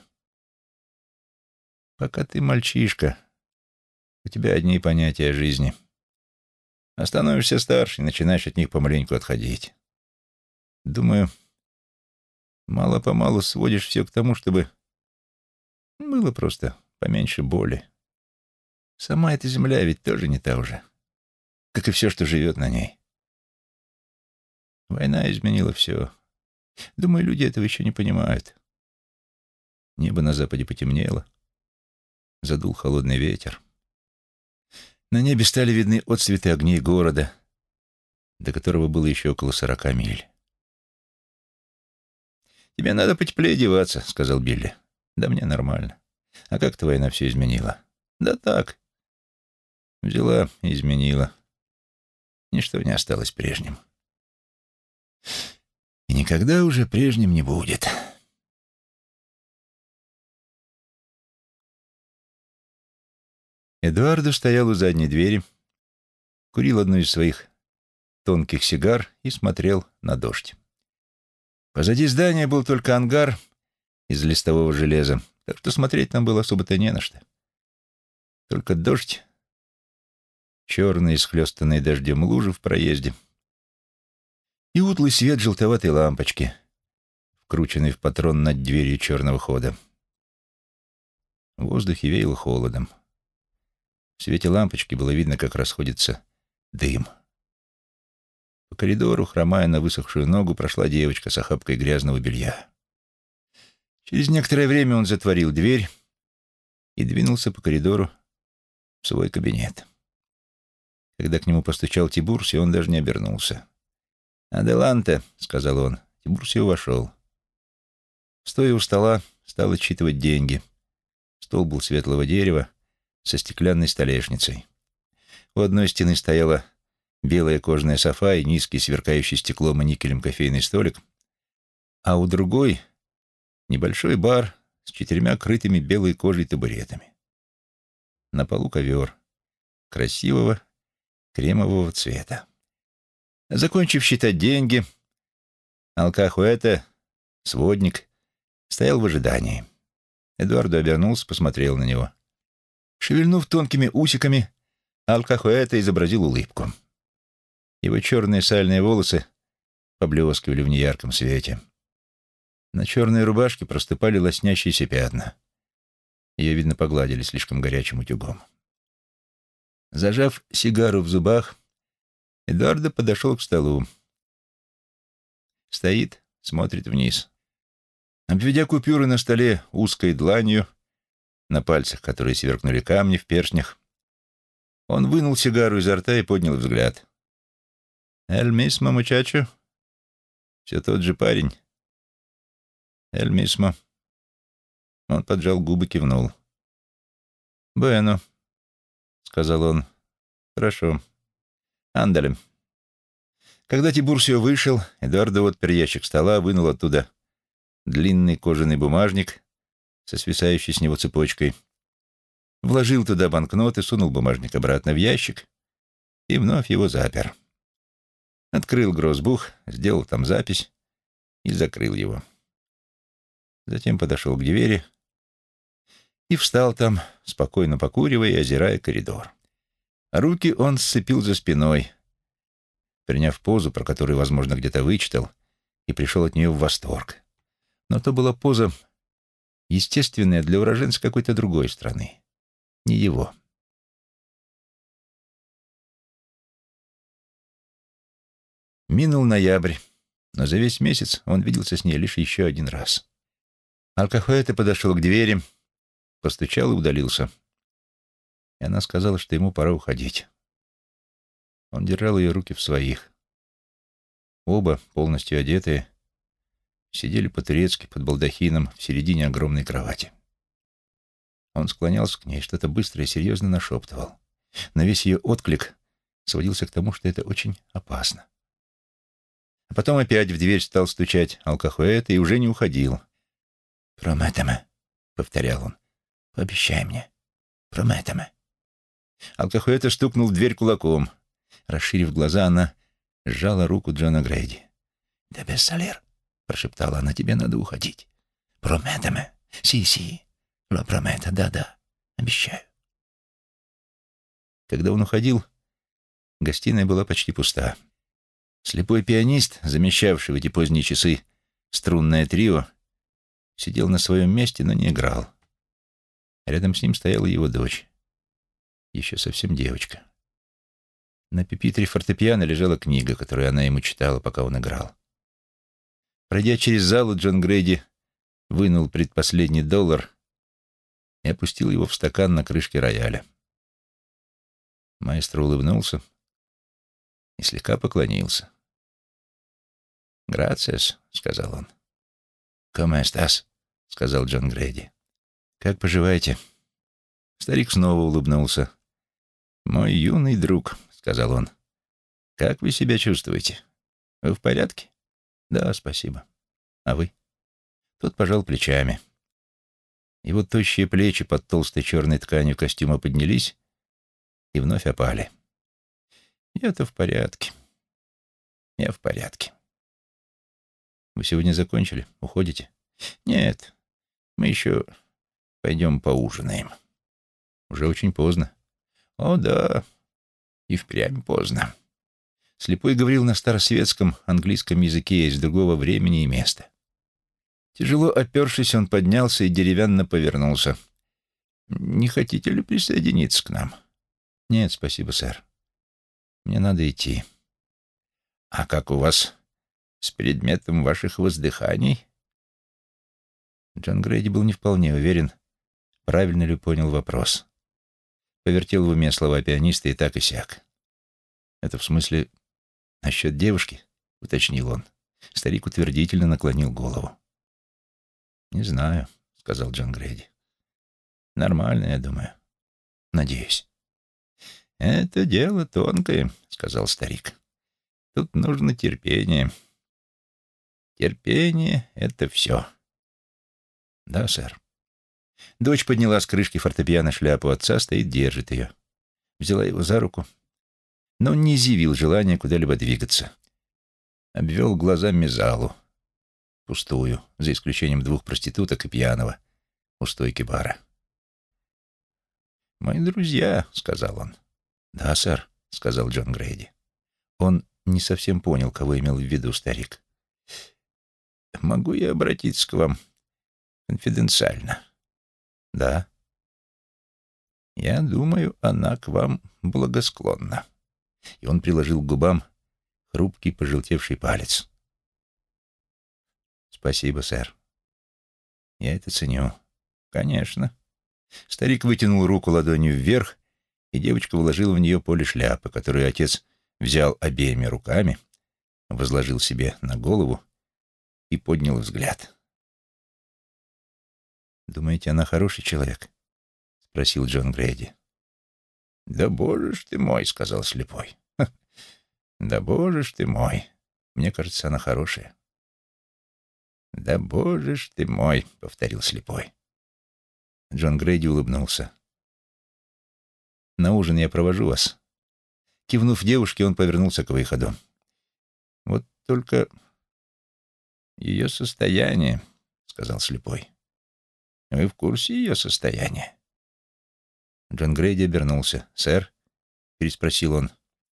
Пока ты мальчишка, у тебя одни понятия о жизни. А становишься старше и начинаешь от них помаленьку отходить. Думаю, мало-помалу сводишь все к тому, чтобы было просто поменьше боли. Сама эта земля ведь тоже не та уже, как и все, что живет на ней. Война изменила все. Думаю, люди этого еще не понимают. Небо на западе потемнело. Задул холодный ветер. На небе стали видны отсветы огней города, до которого было еще около 40 миль. «Тебе надо потеплее одеваться», — сказал Билли. «Да мне нормально. А как твоя война все изменила?» «Да так. Взяла и изменила. Ничто не осталось прежним. И никогда уже прежним не будет». Эдуардо стоял у задней двери, курил одну из своих тонких сигар и смотрел на дождь. Позади здания был только ангар из листового железа, так что смотреть там было особо-то не на что. Только дождь, черные исхлестанные дождем лужи в проезде и утлый свет желтоватой лампочки, вкрученной в патрон над дверью черного хода. В воздухе веяло холодом. В свете лампочки было видно, как расходится дым. По коридору, хромая на высохшую ногу, прошла девочка с охапкой грязного белья. Через некоторое время он затворил дверь и двинулся по коридору в свой кабинет. Когда к нему постучал Тибурсио, он даже не обернулся. «Аделанте», — сказал он. Тибурсио вошел. Стоя у стола, стал отсчитывать деньги. Стол был светлого дерева, со стеклянной столешницей. У одной стены стояла белая кожаная софа и низкий, сверкающий стеклом и никелем кофейный столик, а у другой — небольшой бар с 4 крытыми белой кожей табуретами. На полу ковер красивого кремового цвета. Закончив считать деньги, Алкахуэте, сводник, стоял в ожидании. Эдуардо обернулся, посмотрел на него. Шевельнув тонкими усиками, Алкахуэте изобразил улыбку. Его черные сальные волосы поблескивали в неярком свете. На черной рубашке проступали лоснящиеся пятна. Ее, видно, погладили слишком горячим утюгом. Зажав сигару в зубах, Эдуардо подошел к столу. Стоит, смотрит вниз. Обведя купюры на столе узкой дланью, на пальцах, которые сверкнули камни в перстнях, он вынул сигару изо рта и поднял взгляд. «Эль мисмо, мучачо?» «Все тот же парень?» «Эль мисмо». Он поджал губы, кивнул. «Буэно», — сказал он. «Хорошо. Андале». Когда Тибурсио вышел, Эдуардо отпер ящик стола, вынул оттуда длинный кожаный бумажник со свисающей с него цепочкой, вложил туда банкноты, сунул бумажник обратно в ящик и вновь его запер. Открыл гроссбух, сделал там запись и закрыл его. Затем подошел к двери и встал там, спокойно покуривая и озирая коридор. Руки он сцепил за спиной, приняв позу, про которую, возможно, где-то вычитал, и пришел от нее в восторг. Но то была поза естественная для уроженца какой-то другой страны, не его. Минул ноябрь, но за весь месяц он виделся с ней лишь еще один раз. Алкахуэте подошел к двери, постучал и удалился. И она сказала, что ему пора уходить. Он держал ее руки в своих. Оба, полностью одетые, сидели по-турецки под балдахином в середине огромной кровати. Он склонялся к ней, что-то быстро и серьезно нашептывал. Но весь ее отклик сводился к тому, что это очень опасно. А потом опять в дверь стал стучать Алкахуэта и уже не уходил. «Прометаме», — повторял он, — «пообещай мне, прометаме». Алкахуэта стукнул в дверь кулаком. Расширив глаза, она сжала руку Джона Грейди. «Да без салер», — прошептала она, — «тебе надо уходить. Прометаме, си-си, ло промета, да-да, обещаю». Когда он уходил, гостиная была почти пуста. Слепой пианист, замещавший в эти поздние часы струнное трио, сидел на своем месте, но не играл. Рядом с ним стояла его дочь, еще совсем девочка. На пюпитре фортепиано лежала книга, которую она ему читала, пока он играл. Пройдя через залу, Джон Грейди вынул предпоследний $1 и опустил его в стакан на крышке рояля. Маэстро улыбнулся и слегка поклонился. «Грациас», — сказал он. «Коме эстас», — сказал Джон Грейди. «Как поживаете?» Старик снова улыбнулся. «Мой юный друг», — сказал он. «Как вы себя чувствуете? Вы в порядке?» «Да, спасибо. А вы?» Тот пожал плечами. Его тощие плечи под толстой черной тканью костюма поднялись и вновь опали. «Я-то в порядке. Я в порядке». «Вы сегодня закончили? Уходите?» «Нет, мы еще пойдем поужинаем». «Уже очень поздно». «О, да, и впрямь поздно». Слепой говорил на старосветском английском языке из другого времени и места. Тяжело опершись, он поднялся и деревянно повернулся. «Не хотите ли присоединиться к нам?» «Нет, спасибо, сэр. Мне надо идти». «А как у вас с предметом ваших воздыханий?» Джон Грейди был не вполне уверен, правильно ли понял вопрос. Повертел в уме слова пианиста и так и сяк. «Это в смысле насчет девушки?» — уточнил он. Старик утвердительно наклонил голову. «Не знаю», — сказал Джон Грейди. «Нормально, я думаю. Надеюсь». «Это дело тонкое», — сказал старик. «Тут нужно терпение. Терпение — это все». «Да, сэр». Дочь подняла с крышки фортепиано шляпу отца, стоит, держит ее. Взяла его за руку, но он не изъявил желания куда-либо двигаться. Обвел глазами залу, пустую, за исключением 2 проституток и пьяного у стойки бара. «Мои друзья», — сказал он. «Да, сэр», — сказал Джон Грейди. Он не совсем понял, кого имел в виду старик. «Могу я обратиться к вам конфиденциально?» «Да». «Я думаю, она к вам благосклонна». И он приложил к губам хрупкий пожелтевший палец. «Спасибо, сэр. Я это ценю». «Конечно». Старик вытянул руку ладонью вверх, и девочка вложила в нее поле шляпы, которую отец взял обеими руками, возложил себе на голову и поднял взгляд. «Думаете, она хороший человек?» — спросил Джон Грейди. «Да боже ж ты мой», — сказал слепой. «Ха, да боже ж ты мой. Мне кажется, она хорошая». «Да боже ж ты мой», — повторил слепой. Джон Грейди улыбнулся. «На ужин я провожу вас». Кивнув девушке, он повернулся к выходу. «Вот только ее состояние», — сказал слепой. «Вы в курсе ее состояния?» Джон Грейди обернулся. «Сэр?» — переспросил он.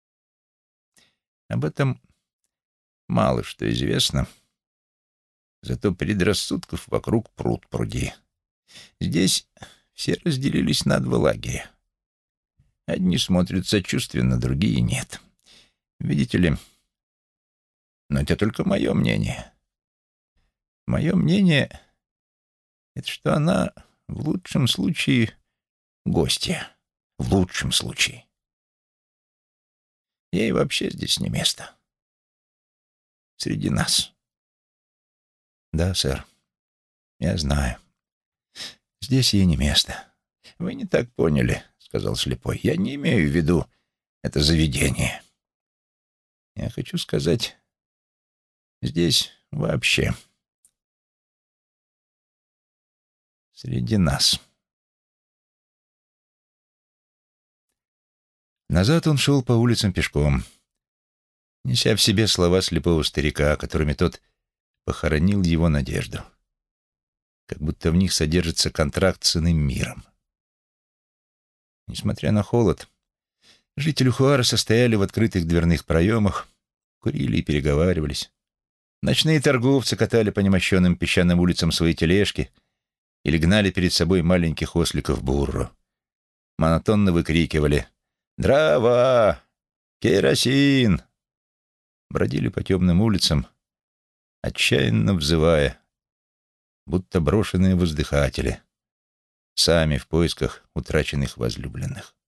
«Об этом мало что известно. Зато предрассудков вокруг пруд-пруди. Здесь все разделились на 2 лагеря. Одни смотрят сочувственно, другие нет. Видите ли, но это только мое мнение. Мое мнение — это что она в лучшем случае гостья. В лучшем случае. Ей вообще здесь не место. Среди нас. Да, сэр, я знаю. Здесь ей не место. Вы не так поняли, сказал слепой. Я не имею в виду это заведение. Я хочу сказать, здесь вообще. Среди нас. Назад он шел по улицам пешком, неся в себе слова слепого старика, которыми тот похоронил его надежду. Как будто в них содержится контракт с иным миром. Несмотря на холод, жители Хуареса стояли в открытых дверных проемах, курили и переговаривались. Ночные торговцы катали по немощенным песчаным улицам свои тележки или гнали перед собой маленьких осликов бурро. Монотонно выкрикивали «Дрова! Керосин!» Бродили по темным улицам, отчаянно взывая, будто брошенные воздыхатели, сами в поисках утраченных возлюбленных.